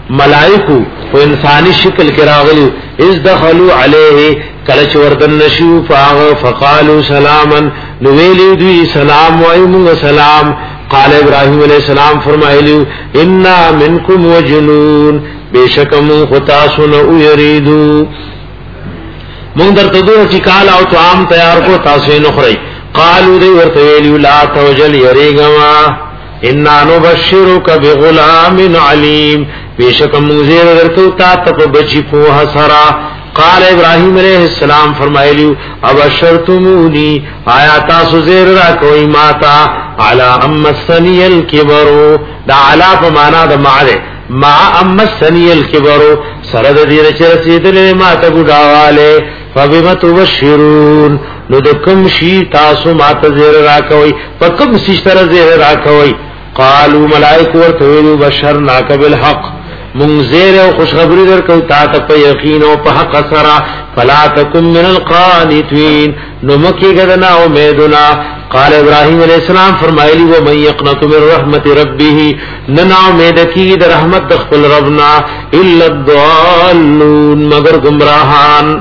ملائکو په انساني شکل کې راغلي از دخلوا علیه کله چې وردن نشو فاغ فقالوا سلاما نو ویلو دوی سلام وایو سلام قال ابراهيم عليه السلام فرمایلیو ان منکم وجنون بیشکم خطاسن او یریدو مونږ درته دوه ټیکال او طعام تیار کو تاسو نه خورئ قالوا دی ورته ویلو لا توجل یریګما ان نبشرک بغلام علیم بیشکم زیر درته تا ته بچی په حسرا قال ابراهيم عليه السلام فرمایلیو ابشرتمونی آیا تاسو زیر را کوي ماتا علی ام السنی الکبر دا علا په معنا د معره ما ام السنی الکبر سره د دې رسیدلې ما ته ګډاواله فبما تبشرون نو د کوم شي تاسو ماته زیر را کوي په کوم شي سره زیر را کوي قالوا ملائکه ورته ویلو بشرناک بالحق منذر او خوشخبری درکو تا ته په یقین او په حق سره فلا تکم من القانتين نو مکی غدنا امیدنا قال ابراهيم عليه السلام فرمایلی و من يقنط من رحمت ربه ننا امید کی در رحمت خپل ربنا الا الضالون مگر گمراهان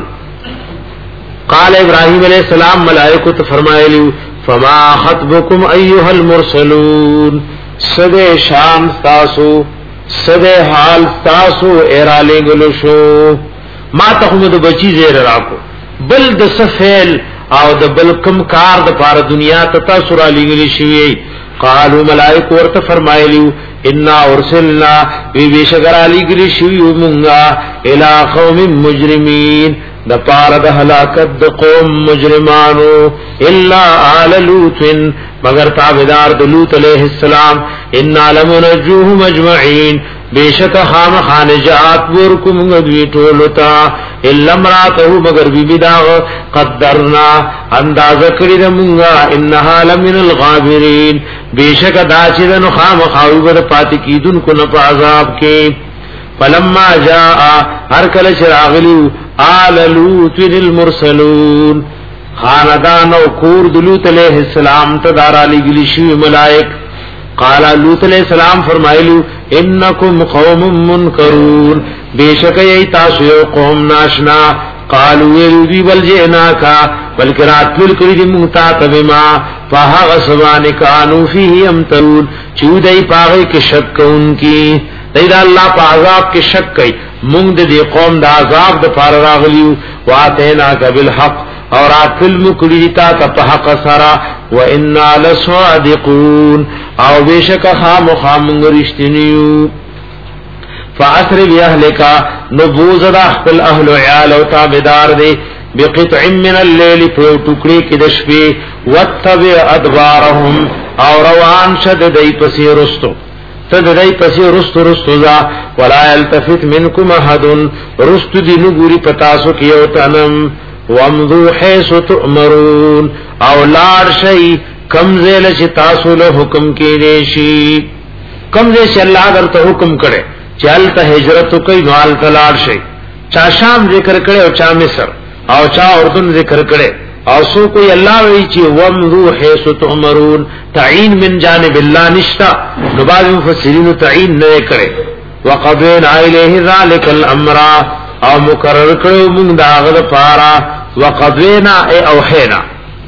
قال ابراهيم عليه السلام ملائکه ته فرمایلی فما خطبكم ايها المرسلون سده شام تاسو سده حال تاسو اراله گلو شو ما تخمد بچی زیر راکو بل د سفیل او د بل کم کار د پار دنیا ته تاسو را لګلی شوی قالو ملائکه ورته فرمایلیو ان ارسلنا وی بشکر علی گلی شوی مونږه الی قوم مجرمین د پار د هلاکت د قوم مجرمانو الا آل لوط مگر تابعدار د لوط علیہ السلام ان لمنجوهم اجمعین بیشک خام خانجات ورکم غدوی ټولتا الا امراته مگر بی بداغ قدرنا انداز کړی دمغه انها لمن الغابرین بیشک داچدن خام خاوبر پات کیدن کو نه عذاب کې فلما جاء هر کله شراغلو آل لوط المرسلون خاندان او کور د لوط علیہ السلام ته دار علی گلی شی ملائک قال لوط علیہ السلام فرمایلو انکم قوم منکرون بیشک ای تاسو یو قوم ناشنا قالوا یذی بل جئناکا بلکہ رات تل کړي دي مونتا تبما فها غسوان کانوا فیه امترون چودای پاغه کې شک کوونکی دیدا الله په عذاب کې شک کوي مونږ د قوم د عذاب د فار راغلیو واتینا بالحق اور اتل مکړی تا ته حق سرا و انا لصادقون او بشک خام خام رښتینیو فاسر باهلک نبوذ د خپل اهل عیال او تابعدار دی بقطع من الليل په ټوکړي کې د شپې وتبع ادبارهم او روان شد دای پسې رستو تدای پسې رستو رستو ذا ولا يلتفت منكم احد رستو دی نګوري پتاسو کې او تنم وامضوا حيث تؤمرون او لار شي کمزل چې تاسو له حکم کې دي شي کمزل چې الله درته حکم کړي چل ته هجرت کوي مال تلار شي چا شام ذکر کړي او چا مصر او چا اردن ذکر کړي او سو کوئی الله وی چې وامضوا حيث تؤمرون تعین من جانب الله نشتا نو بعض مفسرین تعین نه کړي وقبین الیه ذلک الامر او مقرر کړو موږ داغه لپاره وقبینا ای اوحینا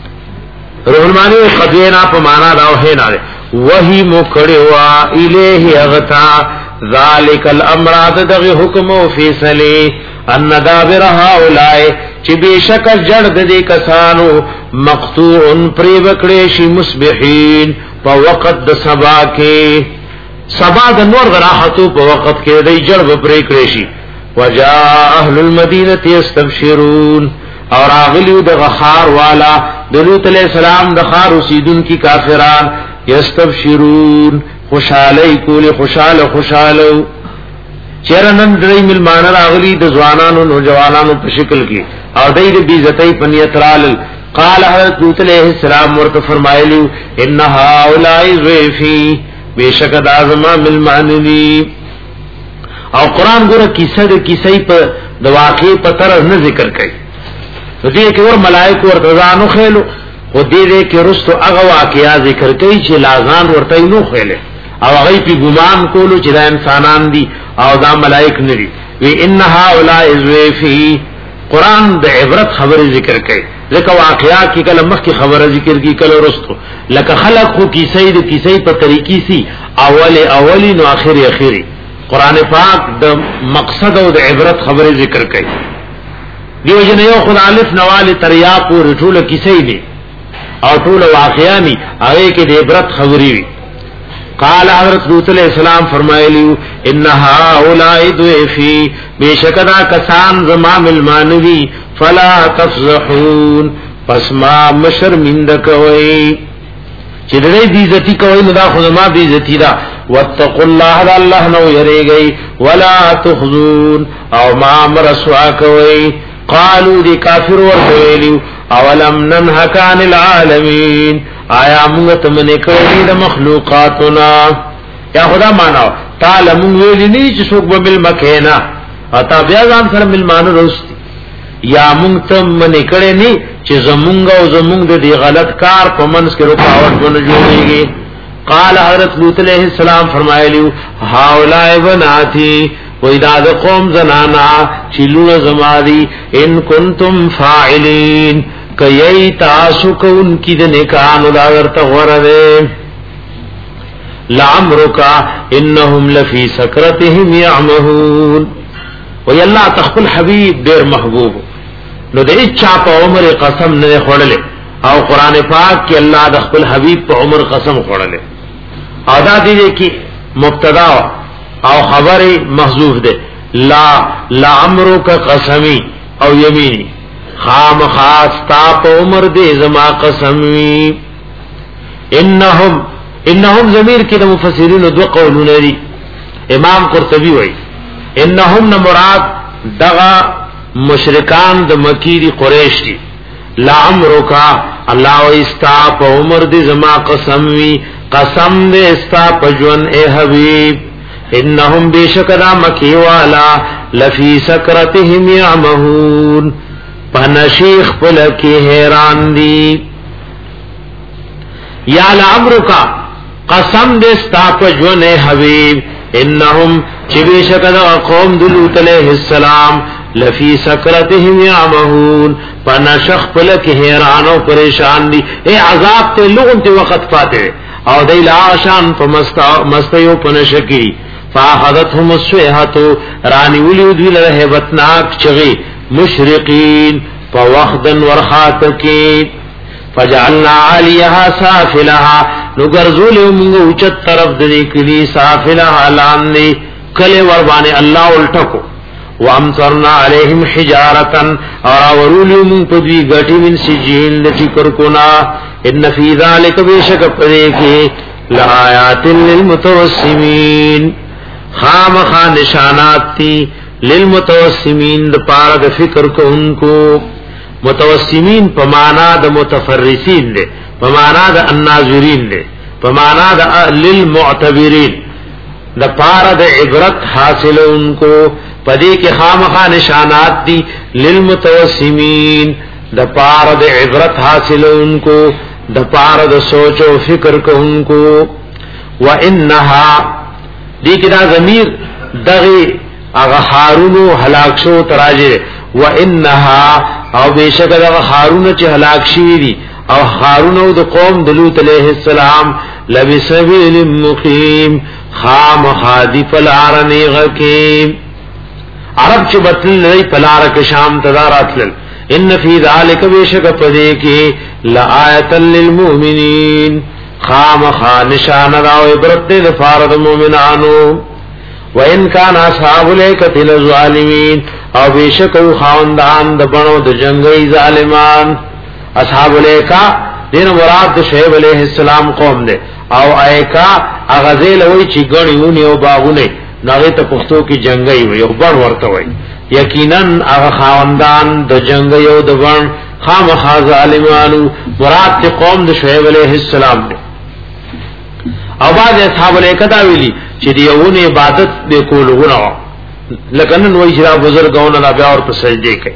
رحمانی قبینا په معنا دا اوحینا وحی مو کړو الیه اغتا ذلک الامر دغه حکم او فیصله ان دابر هؤلاء چې بشک جړ د دې کسانو مقطوع پری وکړې شي مصبحین په وخت د سبا کې سبا د نور غراحتو په وخت کې د جړ پری کړې شي وجاء اهل المدینه یستبشرون اور اغلیو د غخار والا د لوط علیہ السلام د خار اوسیدون کی کافران یستبشرون خوشاله کول خوشاله خوشاله چرنن درې ملمان راغلی د ځوانانو نوجوانانو په شکل کې او دای دې بیزتای پنیت رال قال حضرت لوط علیہ السلام ورته فرمایلی ان هؤلاء ضيفي بیشک د اعظم ملمان دي او قران ګوره کیسه د کیسې په د واقع په طرز نه ذکر کوي دې کې ور ملائکه ورته ځانو خېلو خو دې دې کې رستو هغه واقعیا ذکر کوي چې لازان ورته نو خېله او هغه په ګمان کولو چې دا انسانان دي او دا ملائک نه دي وی ان هؤلاء ذویفی قران د عبرت خبره ذکر کوي لکه واقعات کې کله مخ کی خبره ذکر کی کله ورستو لکه خلق خو کی سید کی سید په طریقې سي اول اولی نو اخر اخری قران پاک د مقصد او د عبرت خبره ذکر کوي دیو جن یو خدای الف نوال تریا پور ټول کی سید او ټول واقعانی هغه کې د عبرت خبري وي قال حضرت لوط علیہ السلام فرمایلی انها اولئک ذویفی بیشکدا کسان زما ملمانوی فلا تفضحون پس ما مشرمند کوي چې دې دې عزت کوي نو دا خو ما دې عزت دا واتقوا الله الله نو یریږي ولا تخزون او ما مرسوا کوي قالوا دي کافر ورته اولم ننهک عن العالمین آیا موږ ته منې کړی د مخلوقاتنا یا خدا معنا تعالی موږ ویلې نه چې څوک به مل مکینا اتا بیا ځان سره مل مان روستي یا موږ ته منې کړی نه چې زمونږ او زمونږ د غلط کار په منځ کې رکاوټ ونه جوړيږي قال حضرت لوط علیہ السلام فرمایلی هاولای بناتی وإذا ذا قوم زنانا چلو زمادی ان کنتم فاعلین کئی تاسو کون کی د نکانو دا ورته غره لعمرکا انهم لفی سکرتهم یعمهون وی الله تخفل حبیب دیر محبوب نو د اچا په عمر قسم نه خړلې او قران پاک کې الله د خپل حبیب په عمر قسم خړلې ادا دي کې مبتدا او خبر محذوف ده لا لعمرک قسمی او یمینی خام خاص تا په عمر دې زما قسمی انهم انهم ضمیر کې د مفسرین دو قولونه لري امام قرطبی وایي انهم مراد دغه مشرکان د مکی دی قریش دي لعمرک الله استا په عمر دې زما قسمی قسم دې استا په جون اے حبیب انهم بشکدا مکی والا لفی سکرتهم یعمهون پنشیخ پلکی حیران دی یا لعمرکا قسم دستا پجون حبیب انهم چبی شکدا قوم دلوت علیہ السلام لفی سکرتهم یعمهون پنشیخ پلکی حیران و پریشان دی اے عذاب تے لغن تے وقت فاتے او دی لعاشان پا مستیو پنشکی فاخذتهم الصیحة رانی ولیو دوی لرہبتناک چغی مشرقین پا وخدن ورخات کی فجعلنا علیها سافلها نگرزولی منگو اچت طرف دی کلی سافلها لاندی کلی وربانی اللہ الٹکو وامطرنا علیہم حجارتا اور ورولی من پدوی گٹی من سجین لچی کرکنا ان فی ذالک بیشک پدیکی لآیات للمتوسمین خام خان نشانات تی للمتوسمین د پاره د فکر کو انکو متوسمین په معنا د متفرسین دي په معنا د الناظرین دي په معنا د للمعتبرین د پاره د عبرت حاصل انکو پدې کې خامخا نشانات دي للمتوسمین د پاره د عبرت حاصل انکو د پاره د سوچ او فکر کو انکو وانها دې کې دا ضمیر دغه اغه هارونو هلاک شو تراجه وانها او بشک دغه هارونو چې هلاک شي دي او هارونو د قوم د لوط علیہ السلام لبسبیل مقیم خام خادف الارنی غکیم عرب چې بتل لري پلار کې شام تدارات لل ان فی ذلک بشک پدې کې لآیت للمؤمنین خام خانشان راو عبرت دے لفارد مومنانو وَإِن كَانَ أَصْحَابُ الْأَيْكَةِ لَظَالِمِينَ او بیشکو خاوندان د بنو د جنگی ظالمان اصحاب الایکا دین مراد د شعیب علیہ السلام قوم دے او ایکا اغزیل وی چی گنیونی او باغونی ناغی تا پختو کی جنگی وی او بن ورطا وی یقیناً اغا خاوندان د جنگی او د بن خام خاز ظالمانو مراد تی قوم د شعیب علیہ السلام دے او بعد اصحاب الایکا داویلی چی دیون عبادت دے کولغونا لکنن وی جرا بزرگون اللہ بیاور پر سجدے کئی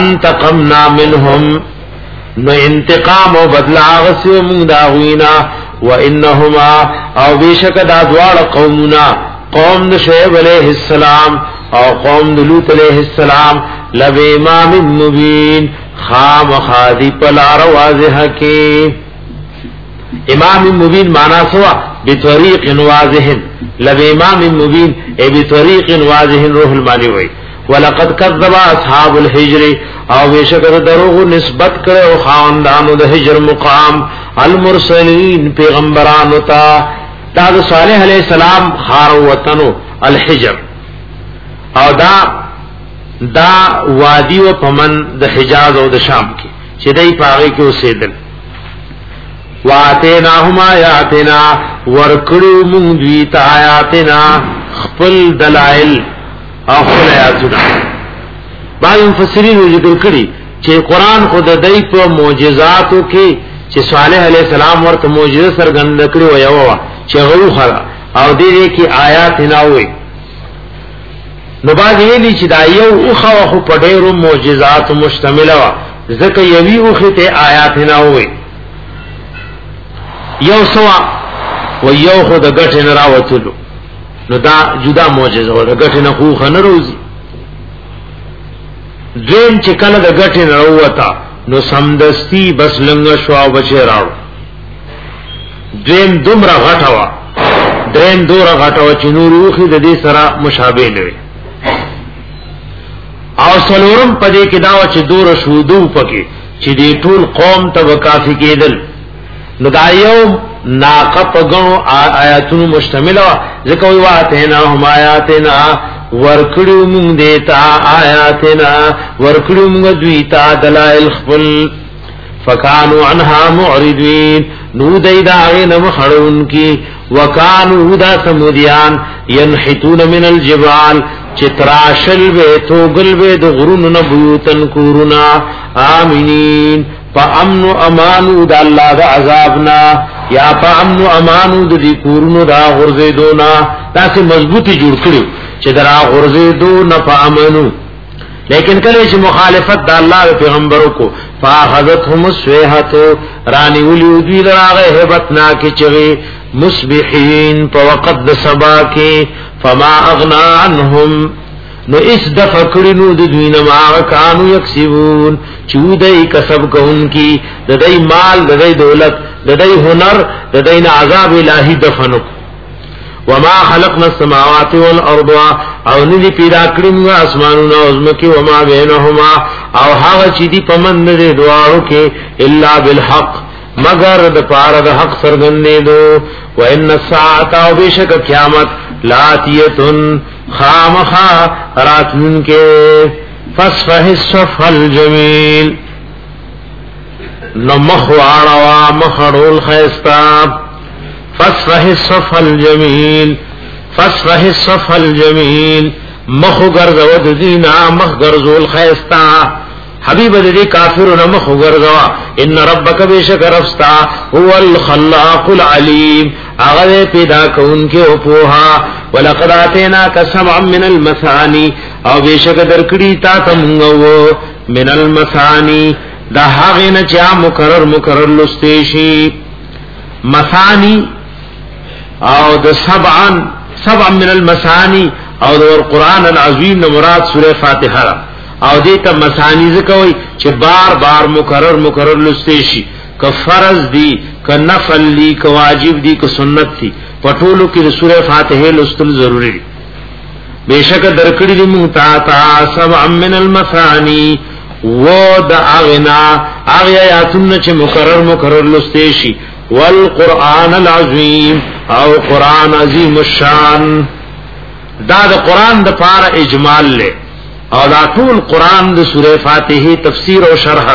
فانتقمنا منهم نو انتقام و بدلا غسی و من داغوینا وانهما او بیشک دا دوار قومنا قوم د شعیب علیہ السلام او قوم د لوط علیہ السلام لب امام مبین خام خادی پلار واضح کی امام مبین مانا سوا بطریق واضح لب امام مبین اے بطریق واضح روح المانی ہوئی ولقد كذب اصحاب الحجر او بشکر دروغ نسبت کرے خاندانو د حجر مقام المرسلین پیغمبرانو تا دا صالح علیہ السلام خار وطنو الحجر او دا دا وادی و پمن د حجاز او د شام کی چې دای پاغه کې اوسېدل واتیناهما آیاتنا ورکړو مونږ دوی ته آیاتنا خپل دلائل او خپل آیاتونه باندې مفسرین ذکر کړي چې قران خود دای په معجزاتو کې چې صالح علیہ السلام ورته معجزه سرګند کړو یو وا چې غوخه او دې کې آیات نه وي نو باندې ویلي چې دا یو اوخه خو په ډېرو معجزات مشتمل وا ځکه یوی اوخه ته آیات نه وي یو سوا و یو خو د غټ نه راوتلو نو دا جدا معجزه و د غټ نه خو خنه روزي دین چې کله د غټ نه راوتا نو سمدستی بس لنګ شو او بچی راو دین دومره غټوا دین دوره غټوا چې نور اوخه د دې سره مشابه نه وي او سلورم پدې کې دا چې دور شودو پکې چې دې ټول قوم ته وکافي کېدل نو دا یو ناقه پغو آیاتونو مشتمل وا ځکه وی واتینا هم آیاتنا ورکړو موږ دیتا آیاتنا ورکړو موږ دوی ته دلائل خپل فکانوا عنها معرضین نو دای دا غنم خړون کی وکانو دا سمودیان ينحتون من الجبال چتراشل به توغل به د غرونو نه بيوتن کورونا امنين فامن امانو د الله د عذابنا یا فامن امانو د دې کورونا دا غرزه دونا تاسو مضبوطی جوړ کړو چې دا غرزه دو نه فامنو لیکن کله چې مخالفت د الله پیغمبرو کو فاخذتهم الصيحه رانی ولي دوی لراغه hebatna کی چغي مصبحين په وقت د سبا کې فما اغنا عنهم نو اس دفع کرنو د دوی نه ما کانو یکسبون چودای کسب کوونکی د دای مال د دای دولت د دای هنر د دای عذاب الہی دفنو وما خلقنا السماوات والارض او ندی پیدا کړی موږ اسمانونه او زمکه وما بینهما او هغه چې دی پمند دي دوارو کې الا بالحق مگر د پاره د حق سرګنې دو وان الساعه او بشک قیامت لاتیتن خامخا راتن کے فصفح الصفح الجمیل نمخواروا مخرول خیستا فصفح الصفح الجمیل فصفح الصفح الجمیل مخو گرزو دزینا مخ گرزول خیستا حبیب دې کافر نه مخ وګرځوا ان ربک بیشک رفستا هو الخلاق العلیم هغه پیدا کونکي او پوها ولقد اتینا کسمع من المثانی او بیشک درکړی تا تمغو من المثانی دا هغه نه چې مکرر مکرر لستیشی مثانی او د سبعن سبع من المثانی او د قران العظیم نه مراد سوره فاتحه او دیتا مسانی زکوی چه بار بار مکرر مکرر لستے شی که فرض دی که نفل دی که واجب دی که سنت دی پټولو کی سورہ فاتحه لستل ضروری دی بیشک درکڑی دی منتاتا سبع من المثانی و دا اغنا اغی آیاتون چه مکرر مکرر لستے شی والقرآن العظیم او قرآن عظیم الشان دا دا قرآن دا پارا اجمال لے او دا ټول قران د سوره فاتحه تفسیر او شرح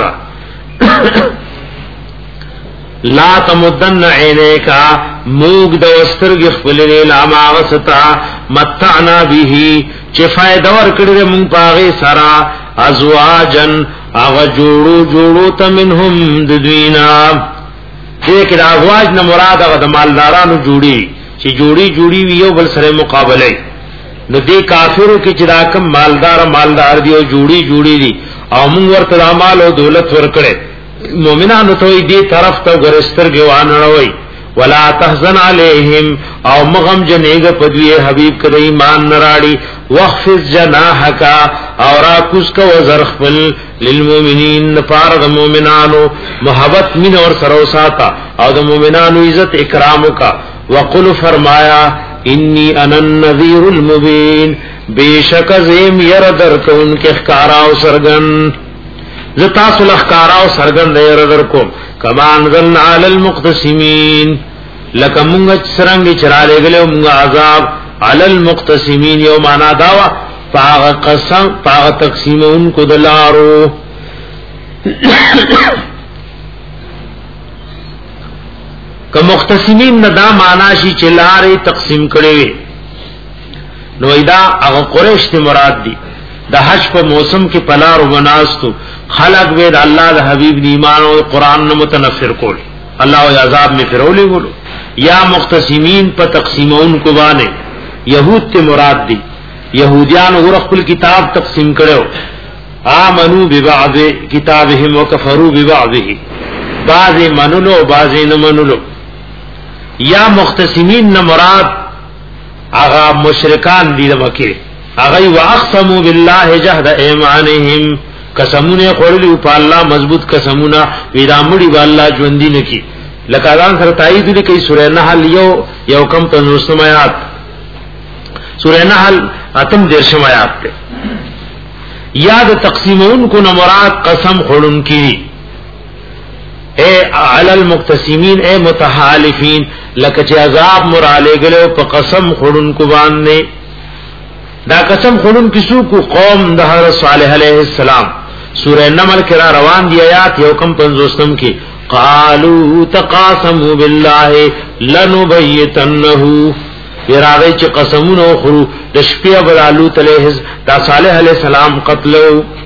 لا تمدن عینیک موږ د وسترګ خپل لا ما وستا متعنا به چې فائدہ ورکړي موږ پاغه سرا ازواجن او جوړو جوړو ته منهم د دینا دې کې د ازواج نه مراد هغه د مالدارانو جوړي چې جوړي جوړي ویو بل سره مقابله نو دې کافرو کې چې دا کم مالدار مالدار دی او جوړي جوړي دي او موږ ورته مال او دولت ورکړي مؤمنانو ته دې طرف ته ګرستر ګوان وړوي ولا تحزن علیہم او مغم جنیگ پدوی حبیب کد ایمان نراڑی وخفض جناحک او راکوز کا وزرخفل للمومنین نفارد مومنانو محبت من اور سروساتا او د مومنانو عزت اکرامو کا وقل فرمایا انی انا النذیر المبین بیشک زیم یردر کون کے اخکاراو سرگن زتاسو لخکاراو سرگن یردر کون کما انزلنا علی المقتسمین لکا منگا سرنگی چرالے گلے منگا عذاب علی المقتسمین یو مانا داوا پاغ قسم پاغ تقسیم ان کو دلارو که مقتسمین ندا مانا شی چلاری تقسیم کڑے نو ایدا اغا قریش تی مراد دی دا حج پا موسم کی پلارو مناستو خلق وید اللہ دا حبیب دی ایمان و قرآن متنفر کول اللہ و عذاب میں فرولی بولو یا مقتسمین پا تقسیمون کو بانے یہود تی مراد دی یہودیان ورخ پل کتاب تقسیم کرو آمنو ببعض کتابهم وکفرو ببعضه بعض منلو بعض نمنلو یا مقتسمین نمراد آغا مشرکان دی مکه اغی واقسموا بالله جهد ایمانهم قسمون خورلی په الله مضبوط قسمونه ویدا مړي با الله ژوندۍ نکی لکه ځان سره تایید لیکي سورہ نحل یو یو کم پنځوسم آیات سورہ نحل اتم دیرشم آیات ته یاد تقسیمون کو نہ مراد قسم خورن کی اے علی المقتسمین اے متحالفین لکه چې عذاب مراله غلو په قسم خورن کو باندې دا قسم خورن کیسو کو قوم د حضرت صالح علیہ السلام سورہ نمل کې را روان دی آیات یو کم پنځوسم کې قالوا تقاسموا بالله لنبیتنه یراوی چې قسمونه خورو د شپې بدالو تله دا صالح علیہ السلام قتلو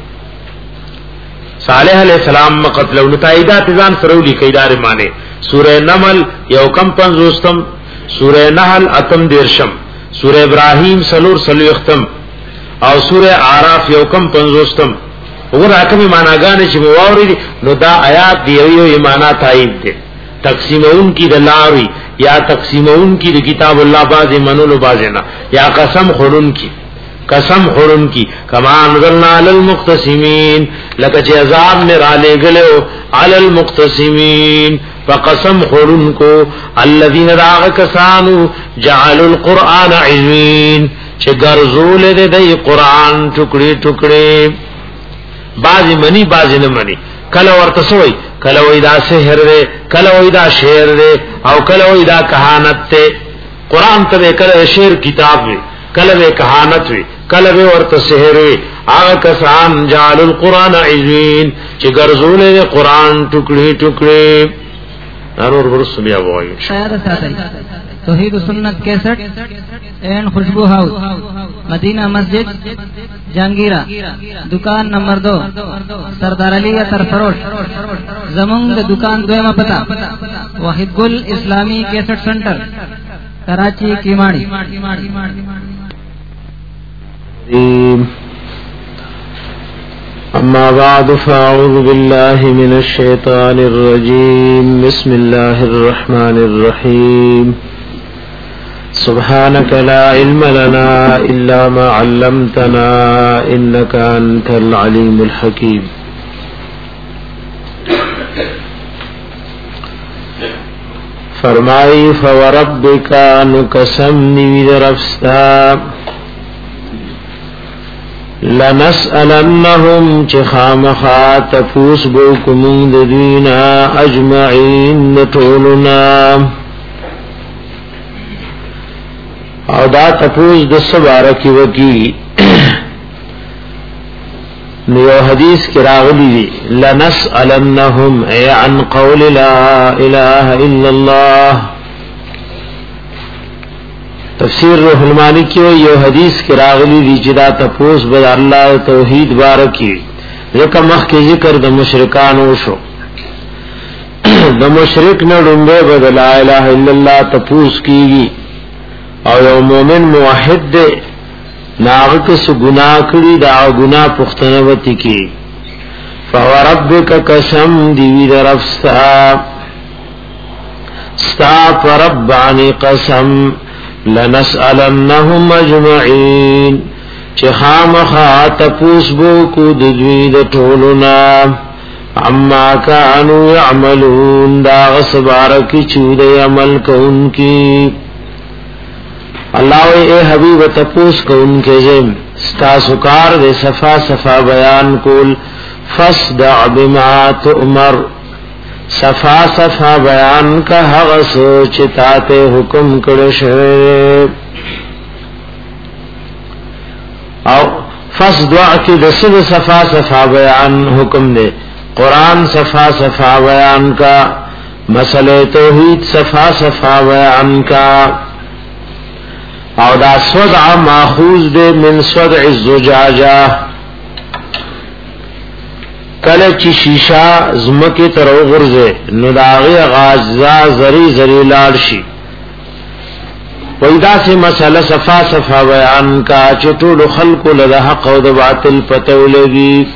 صالح علیہ السلام قتلو نتایدات ځان سرولی کیدار معنی سورہ نمل یو کم پنځوستم سورہ نحل اتم دیرشم سورہ ابراہیم سلور سلو ختم او سورہ اعراف یو کم پنځوستم وګوره کومه معناګانې چې مواوري نو دا آیات دی یو یو معنا تایید دي تقسیمون کی دلاوی یا تقسیمون کی د کتاب الله باز منولو بازنا یا قسم خورن کی قسم خورن کی کما انزلنا علی المقتسمین لکه چې عذاب میں را لے گلو علی المقتسمین فقسم خورن کو الذین راغ کسانو جعلوا القرآن عزوین چې ګرځول دې د قرآن ټوکړي ټوکړي بعضی منی بعضی نه منی کله ورته سوئی کله وې دا سحر دے کله وې دا شعر دے او کله وې دا کہانت تے قرآن ته کله شعر کتاب وی کله وې کہانت وی کله وې ورته سحر وی هغه کسان جعل القرآن عزوین چې ګرځول دې قرآن ټوکړي ټوکړي ضرور ورس بیا وایي توحید و سنت کیسٹ اینڈ خوشبو ہاؤس مدینہ مسجد جہانگیرہ دکان نمبر دو سردار علی اطہر فروش زمونږ د دکان دویمه پتا واحد گل اسلامی کیسٹ سنٹر کراچی کیماڑی اما بعد فاعوذ بالله من الشیطان الرجیم بسم الله الرحمن الرحیم سبحانك لا علم لنا إلا ما علمتنا إنك أنت العليم الحكيم فرمائی فوربك نقسمني ودرفستا لنسألنهم چخامخا تفوس بوكمون ددونا أجمعين نطولنا او دا تپوز د سباره کی وکی نیو حدیث کی راغلی دی لنسألنهم ای عن قول لا الہ الا اللہ تفسیر روح المانی کی یو حدیث کی راغلی دی جدا تپوز بد اللہ توحید بارکی ذکر مخ کی ذکر د مشرکان وشو د مشرک نه ډومبه بد لا الہ الا اللہ تپوز کیږي او یو مومن موحد دے ناغت سو گناہ کری دا گناہ پختنوتی کی فوربک قسم دیوی در افستا ستا پربانی قسم لنسألنهم اجمعین چه خامخا تپوس بو کو دجوی د ټولنا اما کانو یعملون دا غصبارکی چود عمل کون کی اللہ اے حبیب تپوس کون کے زم ستا سکار دے صفا صفا بیان کول فصدع بما تؤمر صفا صفا بیان کا حق سوچتا تے حکم کرشے او فصدع کی دسد صفا صفا بیان حکم دے قرآن صفا صفا بیان کا مسئلہ توحید صفا صفا بیان کا او دا صدع ماخوذ دے من صدع الزجاجہ کله چې شیشا زمکه تر وګرځي نو داغه غازا زری زری لاړ شي وېدا سه مسله صفا صفا بیان کا چټول خلق له حق او د باطل پته ولګي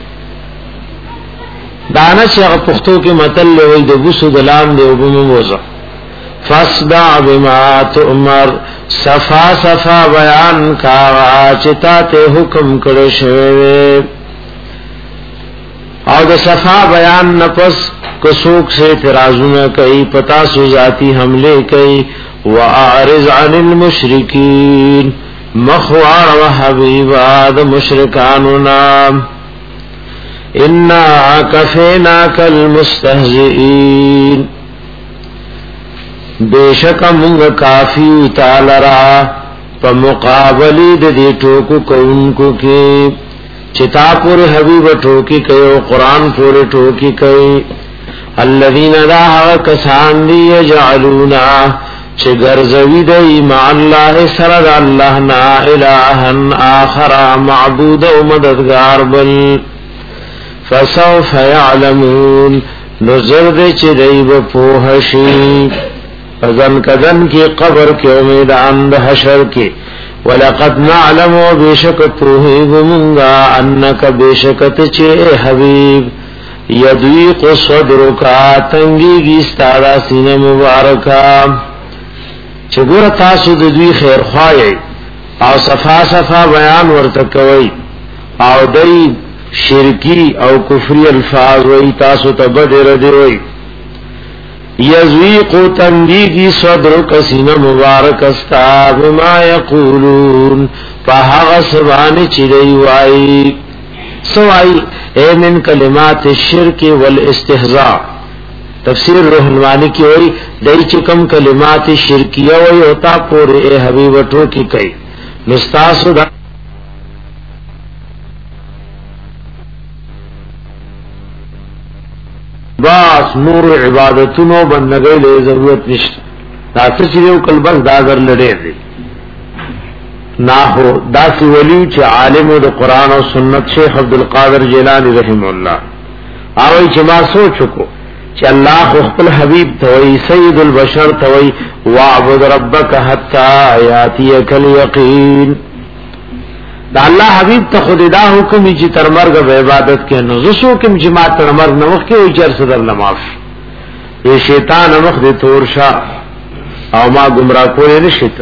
دانه چې هغه پښتو کې متل وې د بوسو دلام دی وبموزه فصدع بما تؤمر صفا صفا بیان کا چتا ته حکم کړی شوی او د صفا بیان نفس کسوک سے اعتراضونه کوي پتا سو ذاتی حملے کوي واعرض عن المشرکین مخوار و حبیباد مشرکاننا انا کفیناک المستهزئین بیشک منگ کافی تالرا پا مقابلی د دې ټوکو کوونکو کې چتا پور حبیب ٹوکی کئو قرآن پور ٹوکی کئی الذین دا کسان دی یجعلونا چه گرزوی دی مع اللہ سرد اللہ نا الہن آخر معبود و مددگار بل فسوف یعلمون نظر دی چه دی بپوحشی فزن کدن کی قبر کی امیدان دا حشر کی ولقد نعلم بشک توحید منگا انک بشکت چه حبیب یضیق صدرکا تنگی گی استارا سین مبارکا چه گور تاسو دوی خیر خواهی او صفا صفا بیان ورتکوی او دی شرکی او کفری الفاظ وی تاسو تبدر دیوی یزویق تنگیگی صدر کسین مبارک استا بما یقولون فحق سبان چلی وائی سوائی اے من کلمات الشرک والاستہزاء تفسیر روح المانی کی ہوئی دائی چکم کلمات شرکیہ وی ہوتا پورے اے حبیبتوں کی کئی نستاسو دا باس نور عبادتونو بندگی لے ضرورت نشت ناصر چیزیو کل بس داگر لڑے دی ناہو دا سی ولیو چی عالم دا قرآن و سنت شیخ عبدالقادر جیلانی رحم اللہ آوئی چی ما سوچکو چی اللہ خخبل حبیب توئی سید البشر توئی وعبد ربک حتی آیاتیک الیقین دا اللہ حبیب تا خود دا حکمی چی تر مرگ با عبادت کے نزسو کم چی ما تر مرگ نمخ کے وی چر صدر نماف یہ شیطان نمخ دی تورشا او ما گمراہ کوئی نشیتر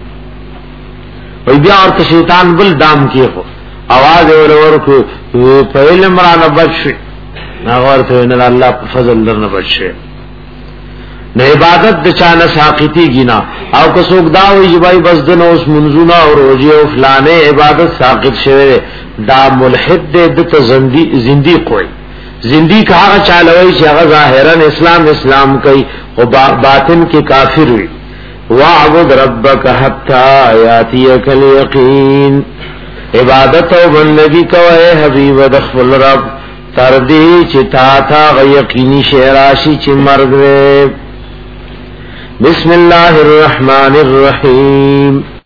وی بیا اور شیطان بل دام کی خو آواز اولور کو پہل مرانا بچ شوی ناغور توینن اللہ فضل در نبچ شوی نہ عبادت د چانه ساقتی گینا او کسوک دا وی جبای بس دن اوس منزونا او روزی او فلانے عبادت ساقط شوی دا ملحد د زندی زندی کوئی زندی کا هغه چالوي چې هغه ظاهرا اسلام اسلام کوي او باطن کې کافر وي واعبد ربک حتا یاتیک الیقین عبادت او بندگی کوي حبیب د خپل رب تر دې چې تا تا یقیني شهراشي چې مرګ بسم الله الرحمن الرحیم